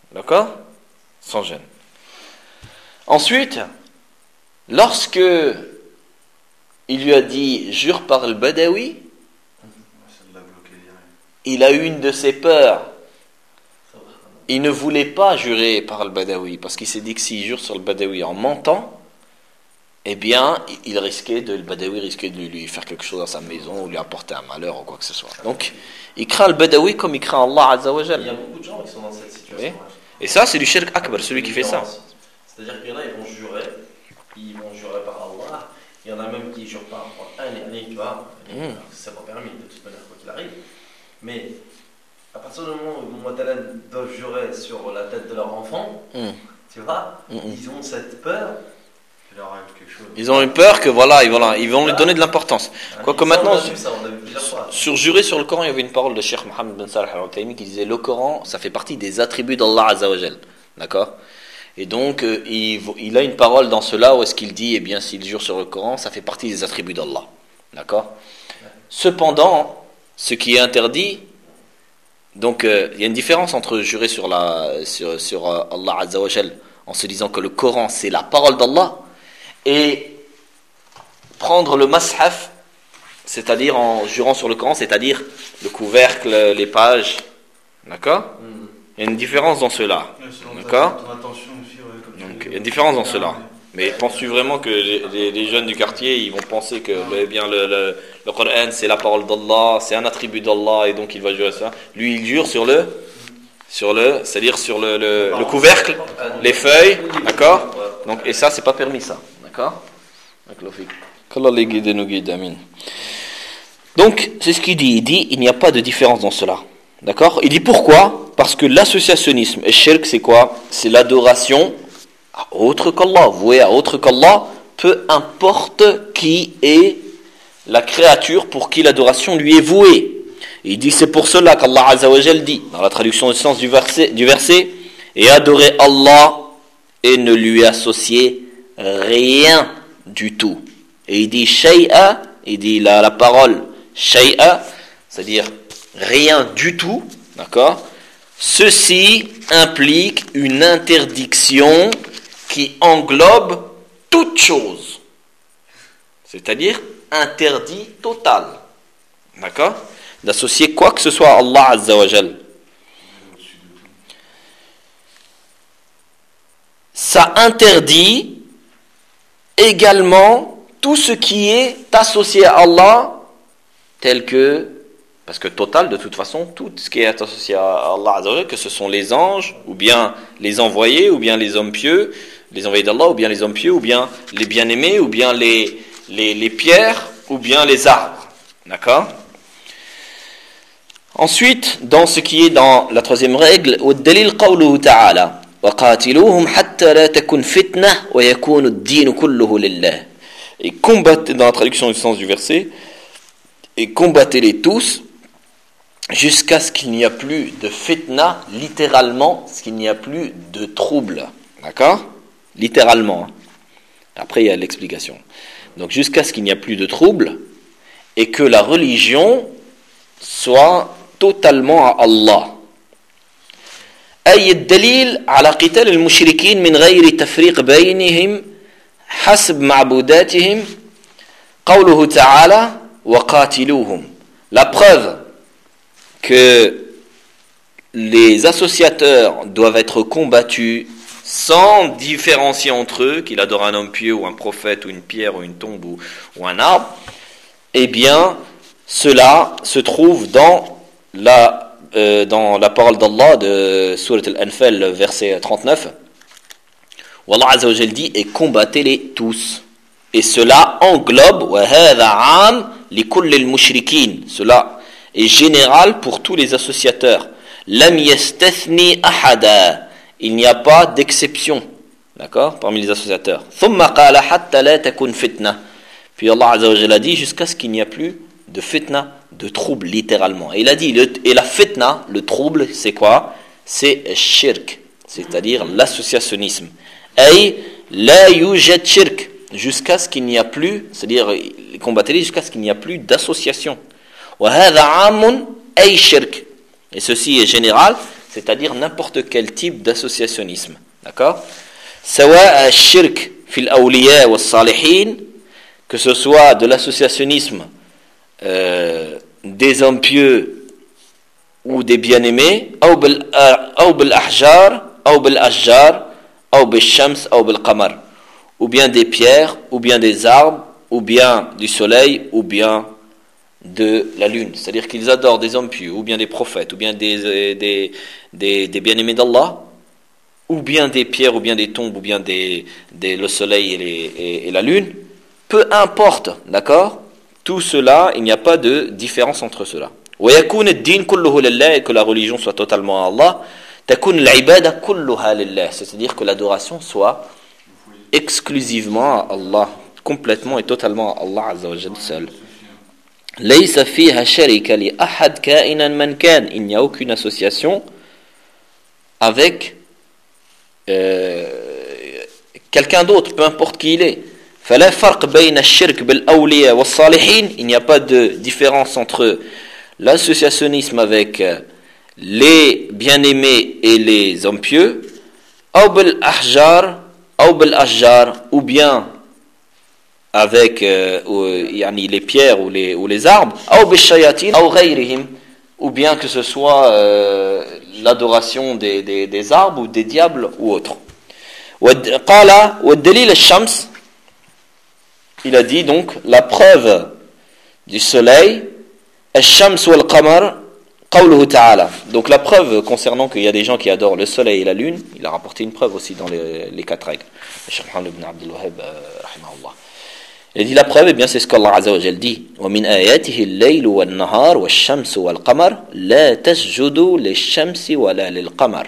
Sans gêne. Ensuite, lorsque il lui a dit jure par le Badawi, il a eu une de ses peurs. Il ne voulait pas jurer par le Badawi, parce qu'il s'est dit que s'il jure sur le Badawi en mentant, eh bien, il risquait de, le Badawi risquait de lui faire quelque chose dans sa maison, ou lui apporter un malheur, ou quoi que ce soit. Donc, il craint le Badawi comme il craint Allah Azza wa Jal. Il y a beaucoup de gens qui sont dans cette situation. Oui. Et ça, c'est du shirk akbar, celui qui fait ça. C'est-à-dire qu'il y en a, ils vont jurer, ils vont jurer par Allah. Il y en a même qui jurent par un et tu vois, mm. c'est pas permis de toute manière, quoi qu'il arrive. Mais à partir du moment où les Mu'tazila doivent jurer sur la tête de leur enfant, mm. tu vois, mm. ils ont cette peur. Ils ont eu peur que voilà, ils vont, ils vont lui donner de l'importance. Quoique maintenant, ça, sur jurer sur le Coran, il y avait une parole de Cheikh Mohammed bin Salih al-Utaymi qui disait le Coran, ça fait partie des attributs d'Allah Azza wa Jal. D'accord ? Et donc, euh, il, il a une parole dans cela où est-ce qu'il dit, eh bien, s'il jure sur le Coran, ça fait partie des attributs d'Allah. D'accord ? Cependant, ce qui est interdit, donc, euh, il y a une différence entre jurer sur, la, sur, sur euh, Allah Azza wa Jal en se disant que le Coran, c'est la parole d'Allah, et prendre le mashaf, c'est-à-dire en jurant sur le Coran, c'est-à-dire le couvercle, les pages. D'accord ? Mm. Il y a une différence dans cela. D'accord ? Donc, il y a une différence dans cela. Mais penses-tu vraiment que les, les, les jeunes du quartier, ils vont penser que eh bien, le, le, le Coran, c'est la parole d'Allah, c'est un attribut d'Allah, et donc il va jurer ça. Lui, il jure sur le, sur le, c'est-à-dire sur le, le, le couvercle, les feuilles, d'accord ? Donc, et ça, c'est pas permis, ça. D'accord ? Qu'Allah les guide et nous guide, amin. Donc, c'est ce qu'il dit. Il dit, il n'y a pas de différence dans cela. D'accord ? Il dit pourquoi ? Parce que l'associationnisme et shirk, c'est quoi ? C'est l'adoration à autre qu'Allah, voué à autre qu'Allah, peu importe qui est la créature pour qui l'adoration lui est vouée. Et il dit, c'est pour cela qu'Allah Azza wa Jal dit, dans la traduction du sens du verset, du verset, et adorer Allah et ne lui associer rien du tout. Et il dit shay'a, il dit la, la parole shay'a, c'est-à-dire rien du tout, d'accord ? Ceci implique une interdiction qui englobe toute chose, c'est-à-dire interdit total, d'accord ? D'associer quoi que ce soit à Allah Azza wa Jal. Ça interdit également tout ce qui est associé à Allah, tel que, parce que total de toute façon, tout ce qui est associé à Allah Azza wa Jal, que ce sont les anges, ou bien les envoyés, ou bien les hommes pieux, les envoyés d'Allah, ou bien les hommes pieux, ou bien les bien-aimés, ou bien les, les, les pierres, ou bien les arbres. D'accord ? Ensuite, dans ce qui est dans la troisième règle, والدليل قوله تعالى وقاتلوهم حتى لا تكن فتنة ويكون الدين كله لله. Et combattez, dans la traduction du sens du verset, et combattez-les tous jusqu'à ce qu'il n'y a plus de fitna, littéralement, ce qu'il n'y a plus de trouble. D'accord ? Littéralement. Après, il y a l'explication. Donc, jusqu'à ce qu'il n'y a plus de trouble et que la religion soit totalement à Allah. أي الدليل على قتال المشركين من غير تفريق بينهم حسب معبوداتهم قوله تعالى وقاتلوهم. La preuve que les associateurs doivent être combattus sans différencier entre eux, qu'il adore un homme pieux ou un prophète ou une pierre ou une tombe ou, ou un arbre, eh bien cela se trouve dans la, euh, dans la parole d'Allah de Surat Al-Anfal, verset trente-neuf, où Allah Azza wa Jal dit et combattez-les tous. Et cela englobe وَهَذَا عَامٌ لِكُلِّ الْمُشْرِكِينَ. Cela est général pour tous les associateurs. لَمْ يَسْتَثْنِ أَحَدًا. Il n'y a pas d'exception, d'accord, parmi les associateurs. ثُمَّ قَالَ حَتَّى لَا تَكُنْ فِتْنَةً. Puis Allah Azza wa Jal a dit jusqu'à ce qu'il n'y a plus de fitna, de trouble, littéralement. Et il a dit, le, et la fitna, le trouble, c'est quoi? C'est shirk, c'est-à-dire l'associationnisme. Ay la yujad shirk, jusqu'à ce qu'il n'y a plus, c'est-à-dire combattez-les jusqu'à ce qu'il n'y a plus d'association. Wa hadha amun ay shirk. Et ceci est général, c'est-à-dire n'importe quel type d'associationnisme. D'accord? Sawa shirk fil awliya was salihin, que ce soit de l'associationnisme euh, des hommes pieux ou des bien-aimés, ou bil ahjar, ou bil ashjar, ou bil shams, ou bil qamar, ou bien des pierres, ou bien des arbres, ou bien du soleil, ou bien de la lune. C'est-à-dire qu'ils adorent des hommes pieux, ou bien des prophètes, ou bien des, des, des, des bien-aimés d'Allah, ou bien des pierres, ou bien des tombes, ou bien des, des, le soleil et, les, et, et la lune. Peu importe, d'accord? Tout cela, il n'y a pas de différence entre cela. وَيَكُونَ الدِّينُ كُلُّهُ لِلَّهِ, et que la religion soit totalement à Allah. تَكُونَ الْعِبَادَةُ كُلُّهَا لِلَّهِ, c'est-à-dire que l'adoration soit exclusivement à Allah, complètement et totalement à Allah Azza wa Jalla seul. لَيْسَ فِيهَا شَرِكَ لِأَحَدٍ كَائِنًا مَنْ كَانَ, il n'y a aucune association avec euh, quelqu'un d'autre, peu importe qui il est. فلا فرق بين الشرك بالأولياء والصالحين, il n'y a pas de différence entre l'associationnisme avec les bien-aimés et les hommes pieux, أو بالأحجار أو بالأشجار, ou bien avec euh, ou, يعني les pierres ou les, ou les arbres, أو بالشياطين أو غيرهم, ou bien que ce soit euh, l'adoration des, des, des arbres ou des diables ou autres. قال والدليل الشمس, il a dit donc la preuve du soleil, الشمس والقمر قوله تعالى. Donc la preuve concernant qu'il y a des gens qui adorent le soleil et la lune, il a rapporté une preuve aussi dans les, les quatre règles. Cheikh Mohammed ibn Abdul Wahhab rahimahullah. Il a dit la preuve, eh bien c'est ce qu'Allah Azza wa Jal dit. ومن آياته الليل والنهار والشمس والقمر لا تسجدوا للشمس ولا للقمر.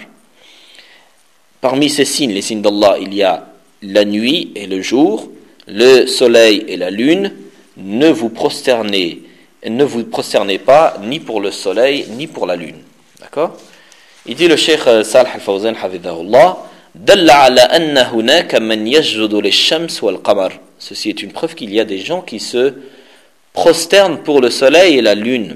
Parmi ces signes, les signes d'Allah, il y a la nuit et le jour, le soleil et la lune. Ne vous prosternez, ne vous prosternez pas ni pour le soleil ni pour la lune. D'accord? Il dit le Cheikh Salih Al-Fawzan hafidhahullah, dalla ala anna hunaka man yasjudu lish-shams wal-qamar. Ceci est une preuve qu'il y a des gens qui se prosternent pour le soleil et la lune.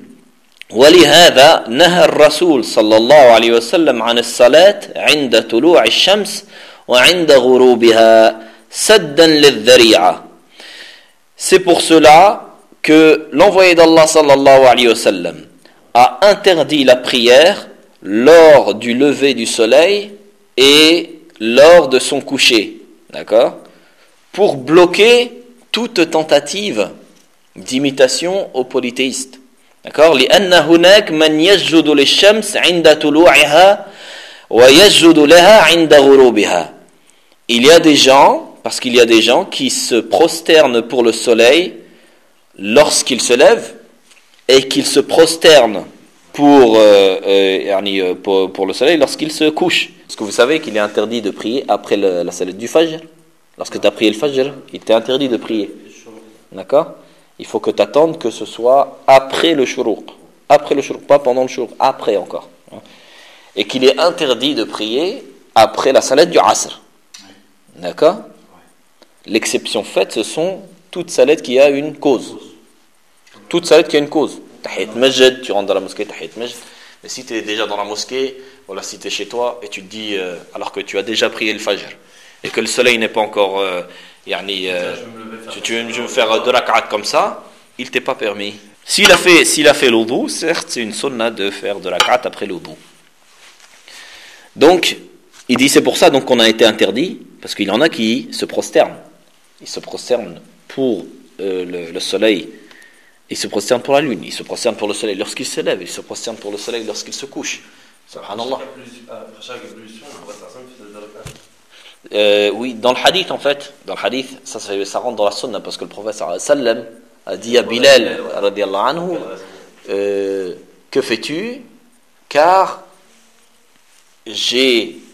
ولهذا نهى الرسول صلى الله عليه وسلم عن الصلاة عند طلوع الشمس وعند غروبها سدا للذريعة. C'est pour cela que l'envoyé d'Allah sallallahu alayhi wa sallam a interdit la prière lors du lever du soleil et lors de son coucher, d'accord, pour bloquer toute tentative d'imitation aux polythéistes, d'accord. لأن هناك من يسجد للشمس عند طلوعها ويسجد لها عند غروبها. Il y a des gens, parce qu'il y a des gens qui se prosternent pour le soleil lorsqu'il se lève et qu'ils se prosternent pour, euh, euh, pour, pour le soleil lorsqu'il se couche. Parce que vous savez qu'il est interdit de prier après le, la salat du Fajr. Lorsque tu as prié le Fajr, il t'est interdit de prier. D'accord? Il faut que tu attendes que ce soit après le shuruq. Après le shuruq, pas pendant le shuruq, après encore. Et qu'il est interdit de prier après la salat du Asr. D'accord? L'exception faite, ce sont toutes salades qui a une cause. Toute salat qui a une cause. Tahiyat Masjid, tu rentres dans la mosquée, Tahiyat Masjid. Mais si tu es déjà dans la mosquée, voilà, si tu es chez toi et tu te dis, euh, alors que tu as déjà prié le Fajr, et que le soleil n'est pas encore, euh, yani, euh, tu, tu veux me faire deux rak'at comme ça, il t'est pas permis. S'il a fait, s'il a fait l'oudou, certes, c'est une sunna de faire deux rak'at après l'oudou. Donc, il dit, c'est pour ça donc qu'on a été interdit, parce qu'il y en a qui se prosternent. Ils se prosternent pour euh, le, le soleil. Il se prosterne pour la lune, il se prosterne pour le soleil lorsqu'il se lève, il se prosterne pour le soleil lorsqu'il se couche. Subhanallah. Euh, oui, dans le hadith en fait, dans le hadith, ça, ça, ça rentre dans la sunna parce que le prophète sallam a dit à Bilal radiyallahu anhu, euh, que fais-tu? Car j'ai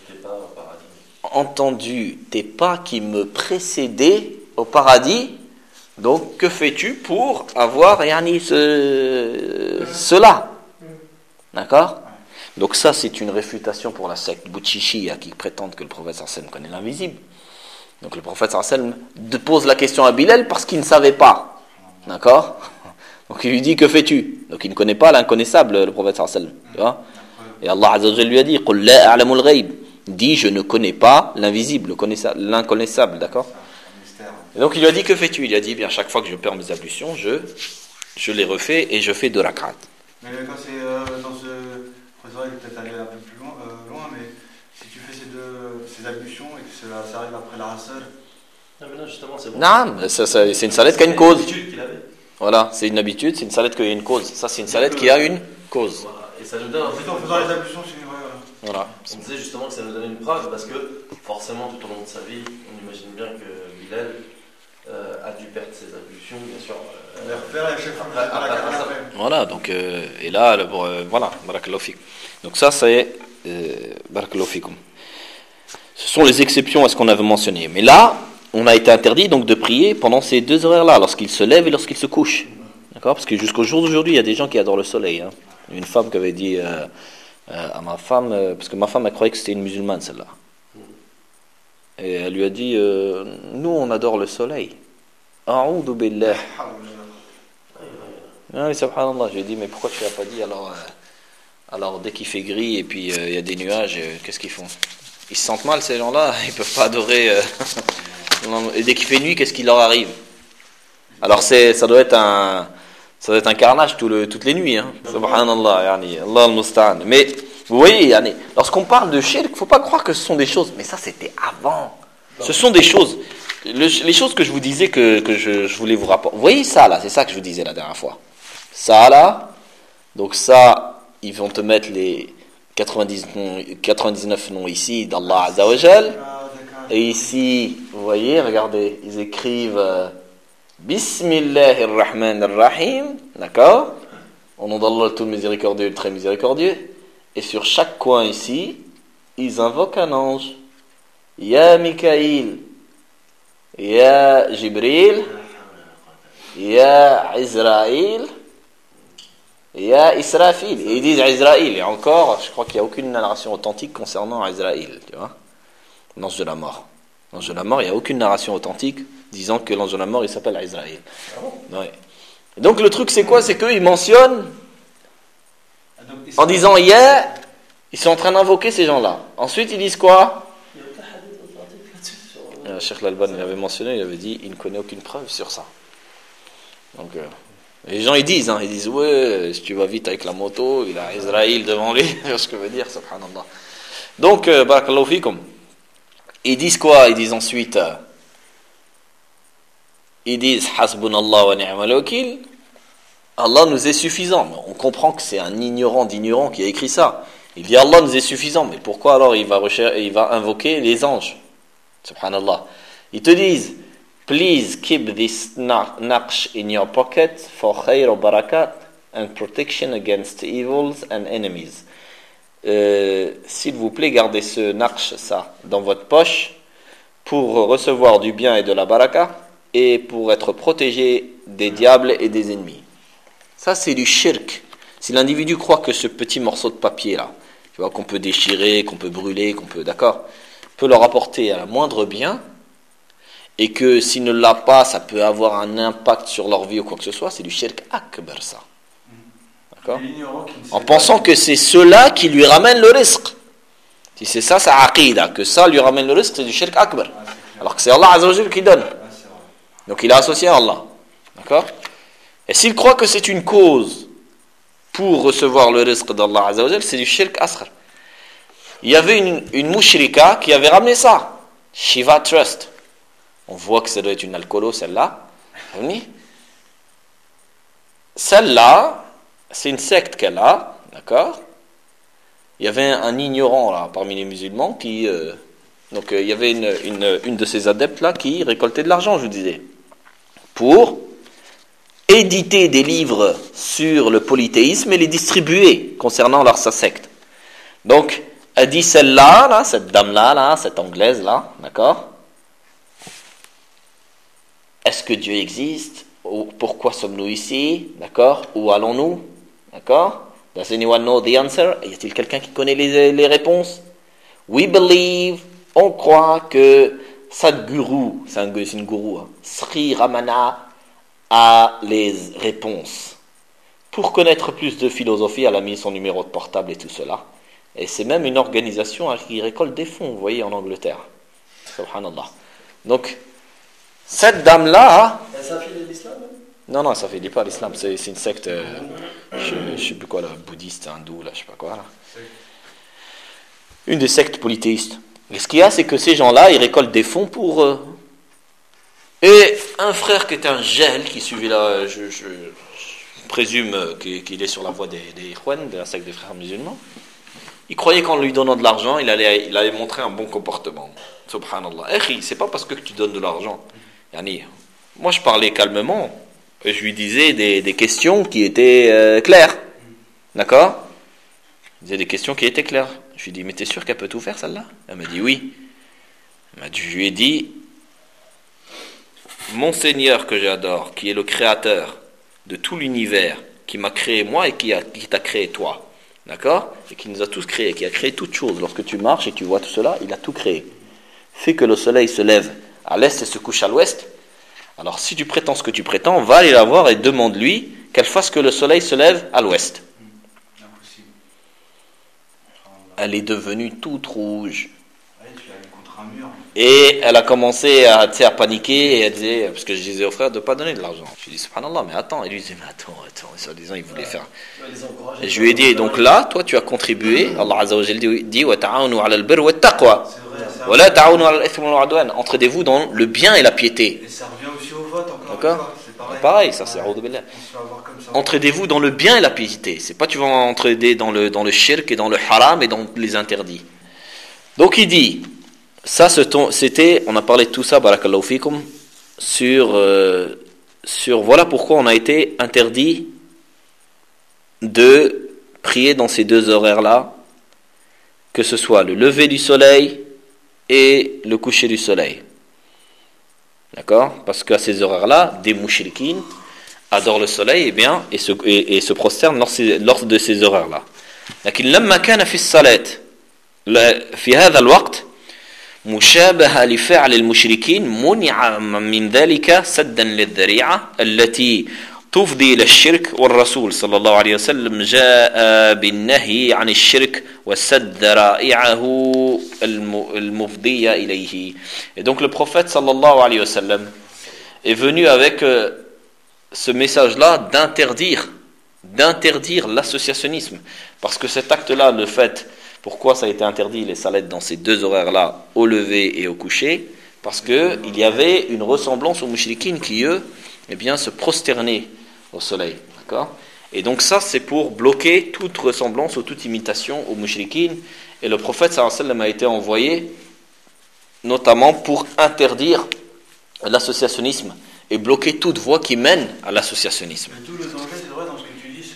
entendu tes pas qui me précédaient au paradis. Donc, que fais-tu pour avoir yani, ce, cela? D'accord? Donc ça, c'est une réfutation pour la secte Bouchichia qui prétendent que le prophète sallam connaît l'invisible. Donc le prophète sallam pose la question à Bilal parce qu'il ne savait pas. D'accord? Donc il lui dit, que fais-tu? Donc il ne connaît pas l'inconnaissable, le prophète sallam. Tu vois? Et Allah Azza wa Jalla lui a dit, Qul la a'lamul ghaib. Dis, je ne connais pas l'invisible, l'inconnaissable. D'accord? Et donc il lui a dit, que fais-tu? Il a dit, bien chaque fois que je perds mes ablutions, je, je les refais et je fais deux rak'at. Mais quand c'est euh, dans ce... Après, il peut-être aller un peu plus loin, euh, loin, mais si tu fais ces, deux, ces ablutions et que ça, ça arrive après la Asr... Non, mais non, justement, c'est bon. Non, ça, ça, c'est une salette qui a une cause. Voilà, c'est une habitude, c'est une salette qui a une cause. Ça, c'est une salette qui a une cause. Voilà. Et ça nous donne... En fait, en faisant les ablutions, c'est... Ouais, voilà. On disait justement que ça nous donnait une preuve parce que forcément tout au long de sa vie, on imagine bien que Bilal euh, a dû perdre ses ablutions, bien sûr. Euh, les repères, les chefs après. Voilà, donc euh, et là, le, euh, voilà, barakallahu fik. Donc ça, c'est euh, barakallahu fikum. Ce sont les exceptions à ce qu'on avait mentionné. Mais là, on a été interdit donc de prier pendant ces deux horaires-là, lorsqu'il se lève et lorsqu'il se couche. D'accord? Parce que jusqu'au jour d'aujourd'hui, il y a des gens qui adorent le soleil. Hein. Une femme qui avait dit euh, euh, à ma femme, euh, parce que ma femme elle croyait que c'était une musulmane celle-là. Et elle lui a dit, euh, nous on adore le soleil. A'oudou billah. Ah, subhanallah. J'ai dit, mais pourquoi tu l'as pas dit alors, euh, alors dès qu'il fait gris et puis il euh, y a des nuages, euh, qu'est-ce qu'ils font? Ils se sentent mal ces gens-là, ils peuvent pas adorer. Euh, et dès qu'il fait nuit, qu'est-ce qui leur arrive? Alors c'est, ça doit être un, ça doit être un carnage tout le, toutes les nuits. Hein. Subhanallah, yani, Allah al-Musta'an. Mais vous voyez, yani, lorsqu'on parle de shirk, il ne faut pas croire que ce sont des choses. Mais ça, c'était avant. Ce sont des choses. Le, les choses que je vous disais que, que je, je voulais vous rapporter. Vous voyez ça là, c'est ça que je vous disais la dernière fois. Ça là, donc ça, ils vont te mettre les quatre-vingt-dix-neuf noms ici d'Allah Azza wa Jal. Et ici, vous voyez, regardez, ils écrivent euh, Bismillahirrahmanirrahim, d'accord? Au nom d'Allah, tout miséricordieux, le très miséricordieux. Et sur chaque coin ici, ils invoquent un ange. Ya Mikaïl, Ya Jibril, Ya Israël, Ya Israfil. Et ils disent Israël. Et encore, je crois qu'il n'y a aucune narration authentique concernant Israël, tu vois? L'ange de la mort. L'ange de la mort, il n'y a aucune narration authentique disant que l'ange de la mort, il s'appelle Israël. Ah bon? Ouais. Et donc le truc, c'est quoi? C'est qu'ils mentionnent en disant Ya, ils sont en train d'invoquer ces gens-là. Ensuite, ils disent quoi? Il n'y a aucun hadith authentique là-dessus. Euh, Cheikh L'Albani il avait mentionné, il avait dit il ne connaît aucune preuve sur ça. Donc, euh, les gens ils disent, hein, ils disent ouais, si tu vas vite avec la moto, il a Israël devant lui. C'est ce que veut dire, subhanallah. Donc, euh, barakallahu fikum. Ils disent quoi? Ils disent ensuite, euh, ils disent Hasbunallah wa ni'mal wakil. Allah nous est suffisant. Mais on comprend que c'est un ignorant d'ignorant qui a écrit ça. Il dit Allah nous est suffisant. Mais pourquoi alors il va, rechercher, il va invoquer les anges? Subhanallah. Ils te disent Please keep this naqsh in your pocket for khair wa barakat. and protection against evils and enemies. Euh, s'il vous plaît, gardez ce naqsh, ça, dans votre poche pour recevoir du bien et de la baraka et pour être protégé des diables et des ennemis. Ça, c'est du shirk. Si l'individu croit que ce petit morceau de papier là, tu vois, qu'on peut déchirer, qu'on peut brûler, qu'on peut, d'accord, peut leur apporter un moindre bien, et que s'il ne l'a pas, ça peut avoir un impact sur leur vie ou quoi que ce soit, c'est du shirk akbar, ça. D'accord ? En pensant que c'est cela qui lui ramène le risque. Si c'est ça, c'est aqida, que ça lui ramène le risque, c'est du shirk akbar. Alors que c'est Allah Azza wa Jal qui donne. Donc il a associé à Allah. D'accord ? Et s'il croit que c'est une cause pour recevoir le risque d'Allah Azza wa Jal, c'est du shirk asghar. Il y avait une, une mushrika qui avait ramené ça. Shiva Trust. On voit que ça doit être une alcoolo, celle-là. Celle-là, c'est une secte qu'elle a, d'accord ? Il y avait un, un ignorant là parmi les musulmans qui, euh, donc euh, il y avait une, une, une de ces adeptes là qui récoltait de l'argent, je vous disais, pour éditer des livres sur le polythéisme et les distribuer concernant leur sa secte. Donc, elle dit celle-là, là, cette dame-là, là, cette anglaise là, d'accord ? Est-ce que Dieu existe ? Pourquoi sommes-nous ici ? D'accord ? Où allons-nous ? D'accord ? Does anyone know the answer ? Y a-t-il quelqu'un qui connaît les, les réponses ? We believe, on croit que Sadhguru, c'est, un, c'est une gourou, hein, Sri Ramana a les réponses. Pour connaître plus de philosophie, elle a mis son numéro de portable et tout cela. Et c'est même une organisation qui récolte des fonds, vous voyez, en Angleterre. Subhanallah. Donc, cette dame-là... Elle s'affile à l'islam ? Non, non, ça ne fait pas l'islam. C'est, c'est une secte, euh, je ne sais plus quoi, là, bouddhiste, hindou, là, je ne sais pas quoi. Là. Une des sectes polythéistes. Et ce qu'il y a, c'est que ces gens-là, ils récoltent des fonds pour... Euh... Et un frère qui était un gel, qui suivait là, je, je, je présume qu'il, qu'il est sur la voie des, des Ikhwan, de la secte des frères musulmans, il croyait qu'en lui donnant de l'argent, il allait, il allait montrer un bon comportement. Subhanallah. Eh, c'est pas parce que tu donnes de l'argent. Yani, moi, je parlais calmement. Et je lui disais des, des questions qui étaient euh, claires. D'accord ? Je disais des questions qui étaient claires. Je lui ai dit, mais t'es sûr qu'elle peut tout faire, celle-là ? Elle m'a dit oui. Elle m'a dit, je lui ai dit, mon Seigneur que j'adore, qui est le créateur de tout l'univers, qui m'a créé moi et qui, a, qui t'a créé toi. D'accord ? Et qui nous a tous créés, qui a créé toutes choses. Lorsque tu marches et que tu vois tout cela, il a tout créé. Fait que le soleil se lève à l'est et se couche à l'ouest. Alors si tu prétends ce que tu prétends, va aller la voir et demande-lui qu'elle fasse que le soleil se lève à l'ouest. Impossible. Elle est devenue toute rouge. Ouais, tu l'as mis contre un mur. Et elle a commencé à, à paniquer et elle disait, parce que je disais au frère de ne pas donner de l'argent. Je lui ai dit, subhanallah, mais attends. Et lui disait, mais attends, attends. Et soi-disant, il voulait faire. Et je lui ai dit, donc là, toi, tu as contribué. Allah Azza wa Jal dit, wa ta'awunu 'ala al-birri wa at-taqwa. Wa la ta'awunu 'ala al-ithmi wal 'udwan. Entraidez-vous dans le bien et la piété. Et ça revient aussi au vote, encore D'accord ? une fois. C'est pareil. Pareil, ça c'est ouais. A'udhu Billah. On se fait avoir comme ça. Entraidez-vous dans le bien et la piété. C'est pas tu vas entraider dans le, dans le shirk et dans le haram et dans les interdits. Donc il dit, ça c'était, on a parlé de tout ça, barakallahu fikum, sur, euh, sur voilà pourquoi on a été interdit de prier dans ces deux horaires-là, que ce soit le lever du soleil et le coucher du soleil. D'accord ? Parce qu'à ces horaires-là, des mouchrikines adorent le soleil et, bien, et, se, et, et se prosternent lors, lors de ces horaires-là. لكن لما كان في الصلاة في هذا الوقت مشابهة لفعل المشركين منع من ذلك سدا للذريعة التي تفضي إلى الشرك والرسول صلى الله عليه وسلم جاء بالنهي عن الشرك وسد ذرائعه المفضية إليه. Et donc le prophète صلى الله عليه وسلم est venu avec euh, ce message-là d'interdire d'interdire l'associationnisme, parce que cet acte-là, le fait, pourquoi ça a été interdit les salades dans ces deux horaires-là, au lever et au coucher, parce que il y avait une ressemblance aux mouchrikines qui eux, eh bien, se prosternaient au soleil, d'accord ? Et donc ça, c'est pour bloquer toute ressemblance ou toute imitation aux mouchrikines, et le prophète sallallahu alayhi wa sallam a été envoyé notamment pour interdire l'associationnisme et bloquer toute voie qui mène à l'associationnisme. Mais tout le danger, c'est vrai, dans ce que tu dis, c'est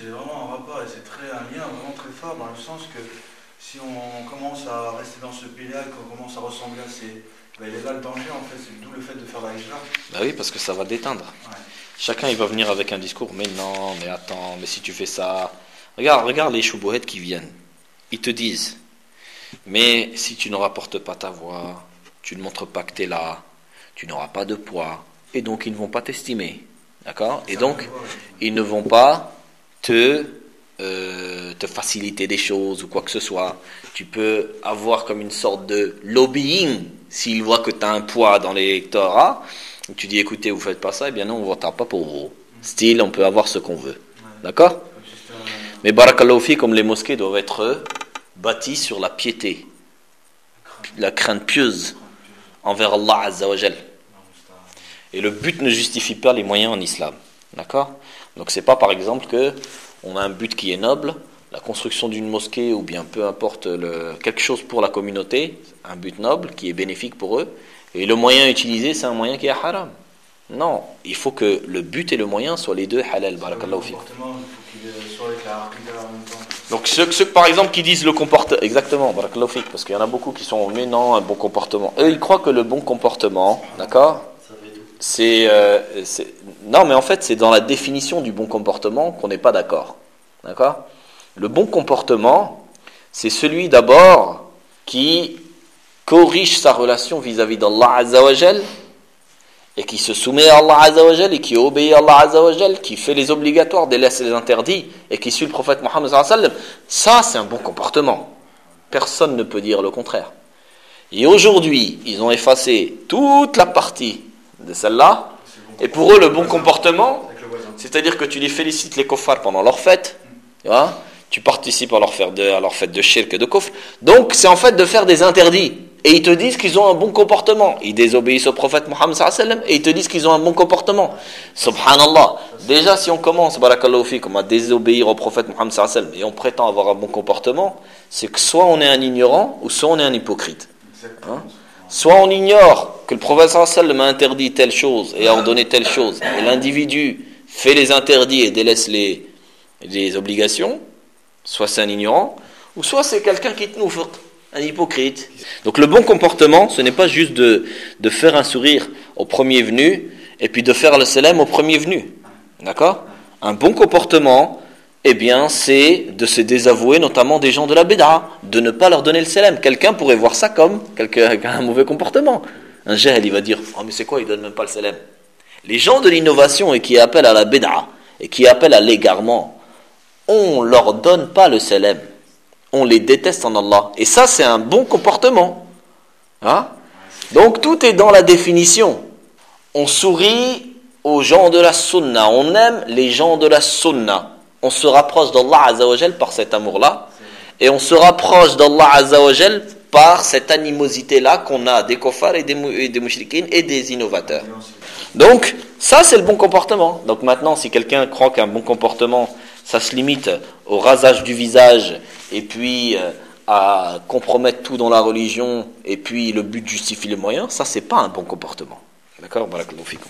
c'est vraiment un rapport et c'est très, un lien vraiment très fort dans le sens que si on commence à rester dans ce pays-là, qu'on commence à ressembler à ces... Ben, il est là le danger en fait, c'est d'où le fait de faire la hijra. Bah oui, parce que ça va déteindre. Ouais. Chacun il va venir avec un discours, mais non, mais attends, mais si tu fais ça... Regarde, regarde les choubouettes qui viennent. Ils te disent, mais si tu ne rapportes pas ta voix, tu ne montres pas que tu es là, tu n'auras pas de poids, et donc ils ne vont pas t'estimer. D'accord ? Et donc, ils ne vont pas te, euh, te faciliter des choses ou quoi que ce soit. Tu peux avoir comme une sorte de lobbying, s'ils voient que tu as un poids dans l'électorat, tu dis écoutez, vous faites pas ça, eh bien non, on ne votera pas pour vous. Style, on peut avoir ce qu'on veut. D'accord ? Mais barakallahu fi, comme les mosquées doivent être bâties sur la piété, la crainte pieuse envers Allah Azza wa Jal. Et le but ne justifie pas les moyens en islam. D'accord ? Donc c'est pas par exemple que on a un but qui est noble, la construction d'une mosquée ou bien peu importe le, quelque chose pour la communauté, un but noble qui est bénéfique pour eux, et le moyen utilisé c'est un moyen qui est haram. Non, il faut que le but et le moyen soient les deux halal. Barakallahu fi. Donc ceux, ceux par exemple qui disent le comportement, exactement, barakallahu fi, parce qu'il y en a beaucoup qui sont mais non, un bon comportement. Eux ils croient que le bon comportement, d'accord ? C'est, euh, c'est non mais en fait c'est dans la définition du bon comportement qu'on n'est pas d'accord, d'accord ? Le bon comportement c'est celui d'abord qui corrige sa relation vis-à-vis d'Allah Azza wa Jal et qui se soumet à Allah Azza wa Jal et qui obéit à Allah Azza wa Jal, qui fait les obligatoires, délaisse les interdits et qui suit le prophète Mohammed sallallahu alayhi wa sallam. Ça c'est un bon comportement, personne ne peut dire le contraire. Et aujourd'hui ils ont effacé toute la partie de celle-là, et pour eux le bon comportement, c'est-à-dire que tu les félicites les kuffars pendant leur fête, tu vois, tu participes à leur, faire de, à leur fête de shirk et de kufr, donc c'est en fait de faire des interdits, et ils te disent qu'ils ont un bon comportement, ils désobéissent au prophète Mohammed sallallahu alayhi wa sallam, et ils te disent qu'ils ont un bon comportement, subhanallah. Déjà si on commence, barakallahu fikum, à désobéir au prophète Mohammed sallallahu alayhi wa sallam, et on prétend avoir un bon comportement, c'est que soit on est un ignorant, ou soit on est un hypocrite, hein? Soit on ignore que le prophète sallallahu alayhi wa sallam a interdit telle chose et a ordonné telle chose, et l'individu fait les interdits et délaisse les, les obligations, soit c'est un ignorant, ou soit c'est quelqu'un qui te noufre, un hypocrite. Donc le bon comportement, ce n'est pas juste de, de faire un sourire au premier venu, et puis de faire le salam au premier venu. D'accord ? Un bon comportement, eh bien, c'est de se désavouer, notamment des gens de la bid'a, de ne pas leur donner le salam. Quelqu'un pourrait voir ça comme quelqu'un qui a un mauvais comportement. Un jahl, il va dire « Oh, mais c'est quoi, il ne donne même pas le salam ?» Les gens de l'innovation et qui appellent à la bid'a et qui appellent à l'égarement, on ne leur donne pas le salam. On les déteste en Allah. Et ça, c'est un bon comportement. Hein ? Donc, tout est dans la définition. On sourit aux gens de la sunna. On aime les gens de la sunna. On se rapproche d'Allah Azza wa Jal par cet amour-là, et on se rapproche d'Allah Azza wa Jal par cette animosité-là qu'on a des kuffars et des, et des mushrikines et des innovateurs. Donc, ça c'est le bon comportement. Donc maintenant, si quelqu'un croit qu'un bon comportement, ça se limite au rasage du visage, et puis euh, à compromettre tout dans la religion, et puis le but justifie les moyens, ça c'est pas un bon comportement. D'accord ? Barakallahu fikum.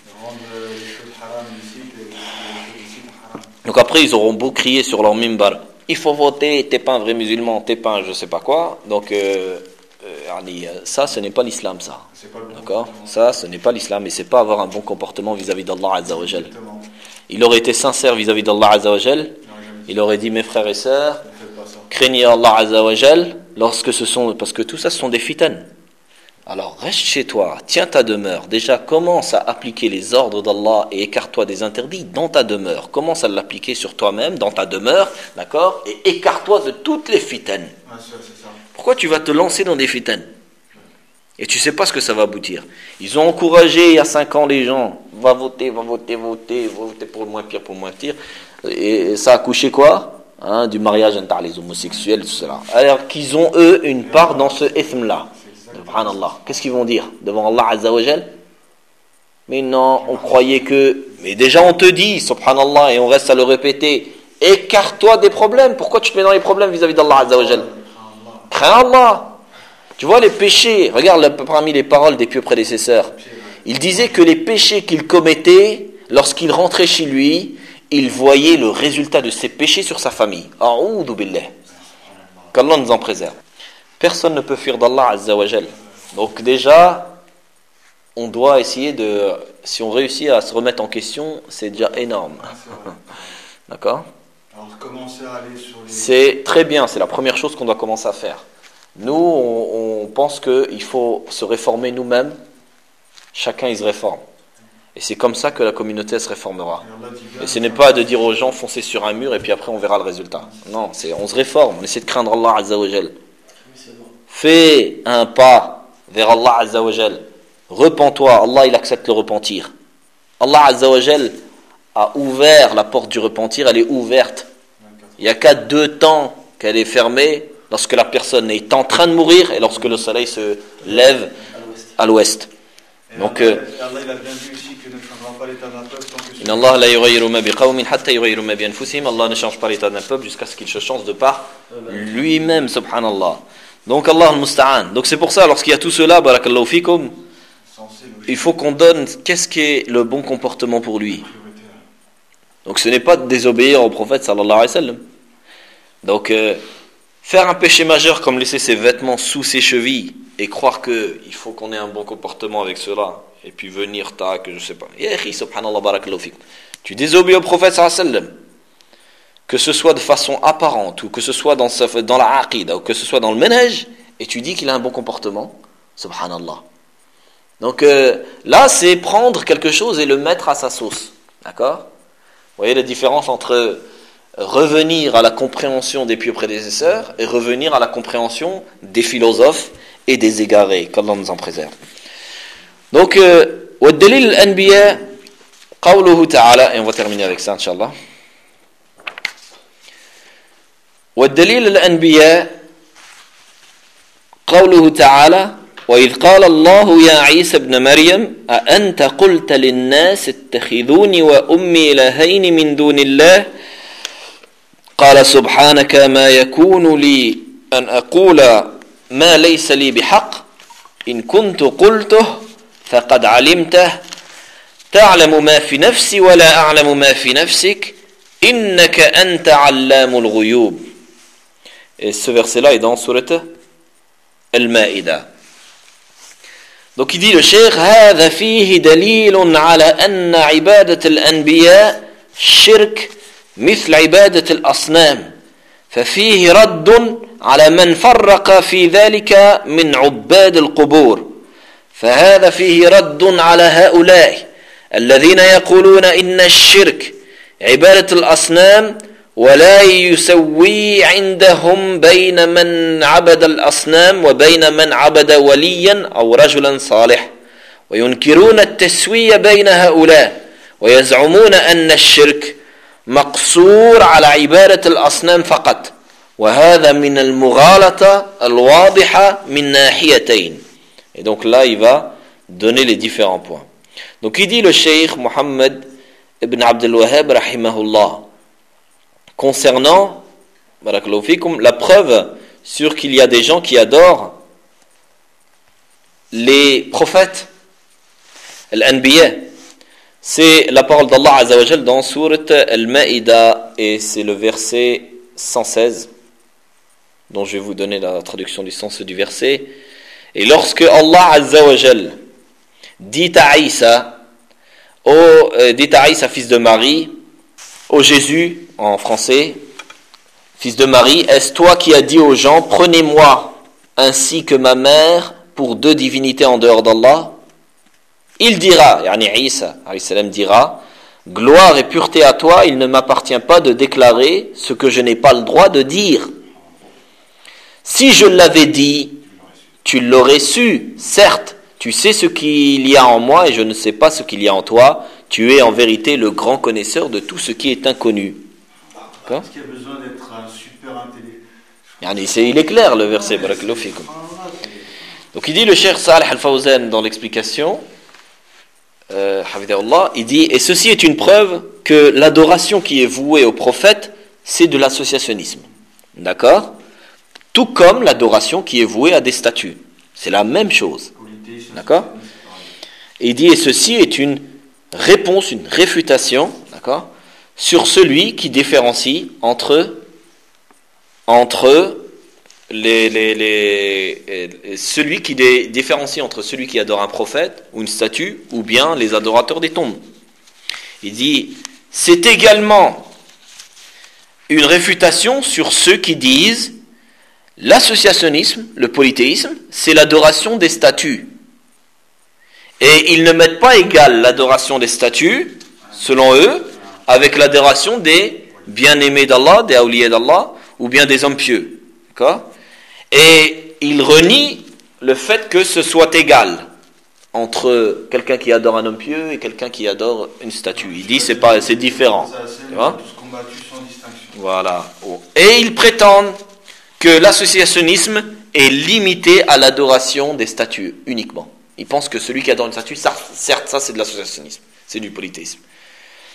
Donc après, ils auront beau crier sur leur mimbar, il faut voter, t'es pas un vrai musulman, t'es pas un je sais pas quoi. Donc, euh, euh, ça, ce n'est pas l'islam, ça. Bon. D'accord ? Ça, ce n'est pas l'islam, et c'est pas avoir un bon comportement vis-à-vis d'Allah Azza wa Jal. Il aurait été sincère vis-à-vis d'Allah Azza wa Jal. Il aurait dit, mes frères et sœurs, craignez Allah Azza wa Jal, lorsque ce sont, parce que tout ça, ce sont des fitan. Alors reste chez toi, tiens ta demeure, déjà commence à appliquer les ordres d'Allah et écarte-toi des interdits dans ta demeure, commence à l'appliquer sur toi-même, dans ta demeure, d'accord, et écarte-toi de toutes les fitanes. Ah, c'est ça. Pourquoi tu vas te lancer dans des fitanes ? Et tu sais pas ce que ça va aboutir. Ils ont encouragé il y a cinq ans les gens, va voter, va voter, voter, va voter pour le moins pire, pour le moins pire, et ça a couché quoi ? Hein, du mariage entre les homosexuels, tout cela. Alors qu'ils ont eux une part dans ce ithme-là. Subhanallah. Qu'est-ce qu'ils vont dire devant Allah Azza wa Jal ? Mais non, on croyait que... Mais déjà on te dit, subhanallah, et on reste à le répéter, écarte-toi des problèmes. Pourquoi tu te mets dans les problèmes vis-à-vis d'Allah Azza wa Jal ? Crains Allah. Tu vois les péchés, regarde parmi les paroles des pieux prédécesseurs. Il disait que les péchés qu'il commettait, lorsqu'il rentrait chez lui, il voyait le résultat de ses péchés sur sa famille. A'oudhu billah. Qu'Allah nous en préserve. Personne ne peut fuir d'Allah Azza wa Jal. Donc déjà, on doit essayer de... Si on réussit à se remettre en question, c'est déjà énorme. D'accord ? Alors commencer à aller sur les... C'est très bien, c'est la première chose qu'on doit commencer à faire. Nous, on, on pense qu'il faut se réformer nous-mêmes. Chacun, il se réforme. Et c'est comme ça que la communauté elle se réformera. Et ce n'est pas de dire aux gens foncez sur un mur et puis après on verra le résultat. Non, c'est on se réforme, on essaie de craindre Allah Azza wa Jal. Fais un pas vers Allah Azza wa Jal. Repens-toi, Allah il accepte le repentir. Allah Azza wa Jal a ouvert la porte du repentir, elle est ouverte. Il n'y a qu'à deux temps qu'elle est fermée, lorsque la personne est en train de mourir et lorsque le soleil se lève à l'ouest. Donc, Allah, Allah il a bien dit aussi que ne changera pas l'état d'un peuple tant que... Inna Allah la yughayyiru ma biqawmin hatta yughayyiru ma bi anfusihim. Allah ne change pas l'état d'un peuple jusqu'à ce qu'il se change de par lui-même, subhanallah. Donc Allah al-musta'an. Donc c'est pour ça, lorsqu'il y a tout cela, barakallahu fikum, il faut qu'on donne qu'est-ce qui est le bon comportement pour lui. Donc ce n'est pas de désobéir au prophète sallallahu alayhi wa sallam. Donc euh, faire un péché majeur comme laisser ses vêtements sous ses chevilles et croire qu'il faut qu'on ait un bon comportement avec cela, et puis venir, tac, je sais pas. Yéhi, subhanallah, barakallahu fik. Tu désobéis au prophète sallallahu alayhi wa sallam, que ce soit de façon apparente, ou que ce soit dans, dans la aqida, ou que ce soit dans le ménage, et tu dis qu'il a un bon comportement, subhanallah. Donc euh, là, c'est prendre quelque chose et le mettre à sa sauce. D'accord ? Vous voyez la différence entre revenir à la compréhension des pieux prédécesseurs et revenir à la compréhension des philosophes et des égarés, qu'Allah nous en préserve. Donc, والدليل الأنبياء قوله تعالى, et on va terminer avec ça, Inch'Allah. والدليل الأنبياء قوله تعالى وإذ قال الله يا عيسى ابن مريم أأنت قلت للناس اتخذوني وأمي إلهين من دون الله قال سبحانك ما يكون لي أن أقول ما ليس لي بحق إن كنت قلته فقد علمته تعلم ما في نفسي ولا أعلم ما في نفسك إنك أنت علام الغيوب. Et ce verset-là est dans Sourate Al-Ma'idah. Donc il dit le cheikh هذا فيه دليل على أن عبادة الأنبياء شرك مثل عبادة الأصنام ففيه رد على من فرق في ذلك من عباد القبور فهذا فيه رد على هؤلاء الذين يقولون إن الشرك عبادة الأصنام ولا يسوي عندهم بين من عبد الأصنام وبين من عبد وليا أو رجلا صالح وينكرون التسوية بين هؤلاء ويزعمون أن الشرك مقصور على عبادة الأصنام فقط وهذا من المغالطة الواضحة من ناحيتين. Et donc là il va donner les différents points. Donc il dit le cheikh Mohammed ibn Abdul Wahhab rahimahullah concernant la preuve sur qu'il y a des gens qui adorent les prophètes, l'anbiya. C'est la parole d'Allah Azza wa Jal dans Sourate Al-Ma'idah et c'est le verset cent seize dont je vais vous donner la traduction du sens du verset. Et lorsque Allah Azza wa Jal dit à Isa, ô, euh, dit à Isa fils de Marie, ô Jésus en français, fils de Marie, est-ce toi qui as dit aux gens prenez-moi ainsi que ma mère pour deux divinités en dehors d'Allah? Il dira, yani Isa alayhi salam dira, gloire et pureté à toi, il ne m'appartient pas de déclarer ce que je n'ai pas le droit de dire. Si je l'avais dit, tu l'aurais su, certes, tu sais ce qu'il y a en moi et je ne sais pas ce qu'il y a en toi, tu es en vérité le grand connaisseur de tout ce qui est inconnu. Est-ce qu'il y a besoin d'être un super intelligent? Yani, c'est, il est clair le verset, barakallahu fikum. Donc il dit le Cheikh Salih Al-Fawzan dans l'explication, euh, il dit, et ceci est une preuve que l'adoration qui est vouée au prophète, c'est de l'associationnisme. D'accord? Tout comme l'adoration qui est vouée à des statues. C'est la même chose. D'accord? Et il dit, et ceci est une réponse, une réfutation, d'accord, sur celui qui différencie entre, entre les, les, les, celui qui dé, différencie entre celui qui adore un prophète ou une statue ou bien les adorateurs des tombes. Il dit, c'est également une réfutation sur ceux qui disent l'associationnisme, le polythéisme, c'est l'adoration des statues. Et ils ne mettent pas égal l'adoration des statues, selon eux, avec l'adoration des bien-aimés d'Allah, des awliyas d'Allah, ou bien des hommes pieux. D'accord ? Et ils renient le fait que ce soit égal entre quelqu'un qui adore un homme pieux et quelqu'un qui adore une statue. Il dit c'est pas, c'est différent. Tu vois ? Voilà. Et ils prétendent que l'associationnisme est limité à l'adoration des statues uniquement. Ils pensent que celui qui adore une statue, ça, certes, ça c'est de l'associationnisme, c'est du polythéisme. D'accord ?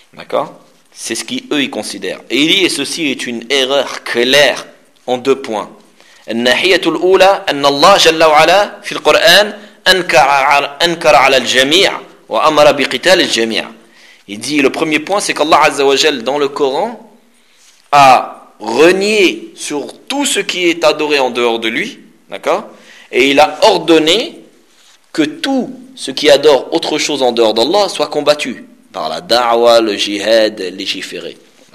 C'est ce qu'eux ils considèrent. Et il dit, et ceci est une erreur claire en deux points. الناحية الأولى أن الله جل وعلا في القرآن أنكر أنكر على الجميع وأمر بقتال الجميع. Il dit, le premier point, c'est qu'Allah Azza wa Jal dans le Coran a renié sur tout ce qui est adoré en dehors de lui, d'accord ? Et il a ordonné que tout ce qui adore autre chose en dehors d'Allah soit combattu par la da'wa, le jihad, légiférer. D'accord ?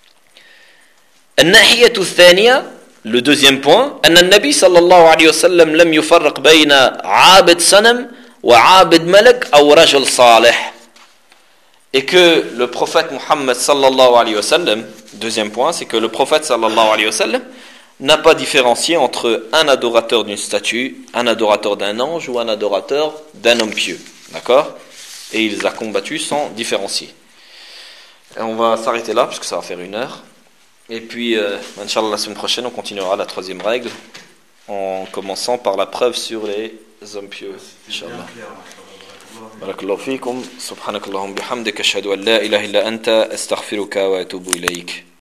الناحية الثانية, le deuxième point, أن النبي صلى الله عليه وسلم لم يفرق بين عابد صنم وعابد ملك أو رجل صالح. Et que le prophète Muhammad sallallahu alayhi wa sallam, deuxième point, c'est que le prophète sallallahu alayhi wa sallam n'a pas différencié entre un adorateur d'une statue, un adorateur d'un ange ou un adorateur d'un homme pieux. D'accord ? Et il les a combattus sans différencier. Et on va s'arrêter là, parce que ça va faire une heure. Et puis, euh, Inch'Allah, la semaine prochaine, on continuera la troisième règle, en commençant par la preuve sur les hommes pieux. Inch'Allah. Barakallahu fikum. Subhanakallahum bihamdika. Ashhadu an la ilaha illa anta. Astaghfiruka wa atubu ilayk.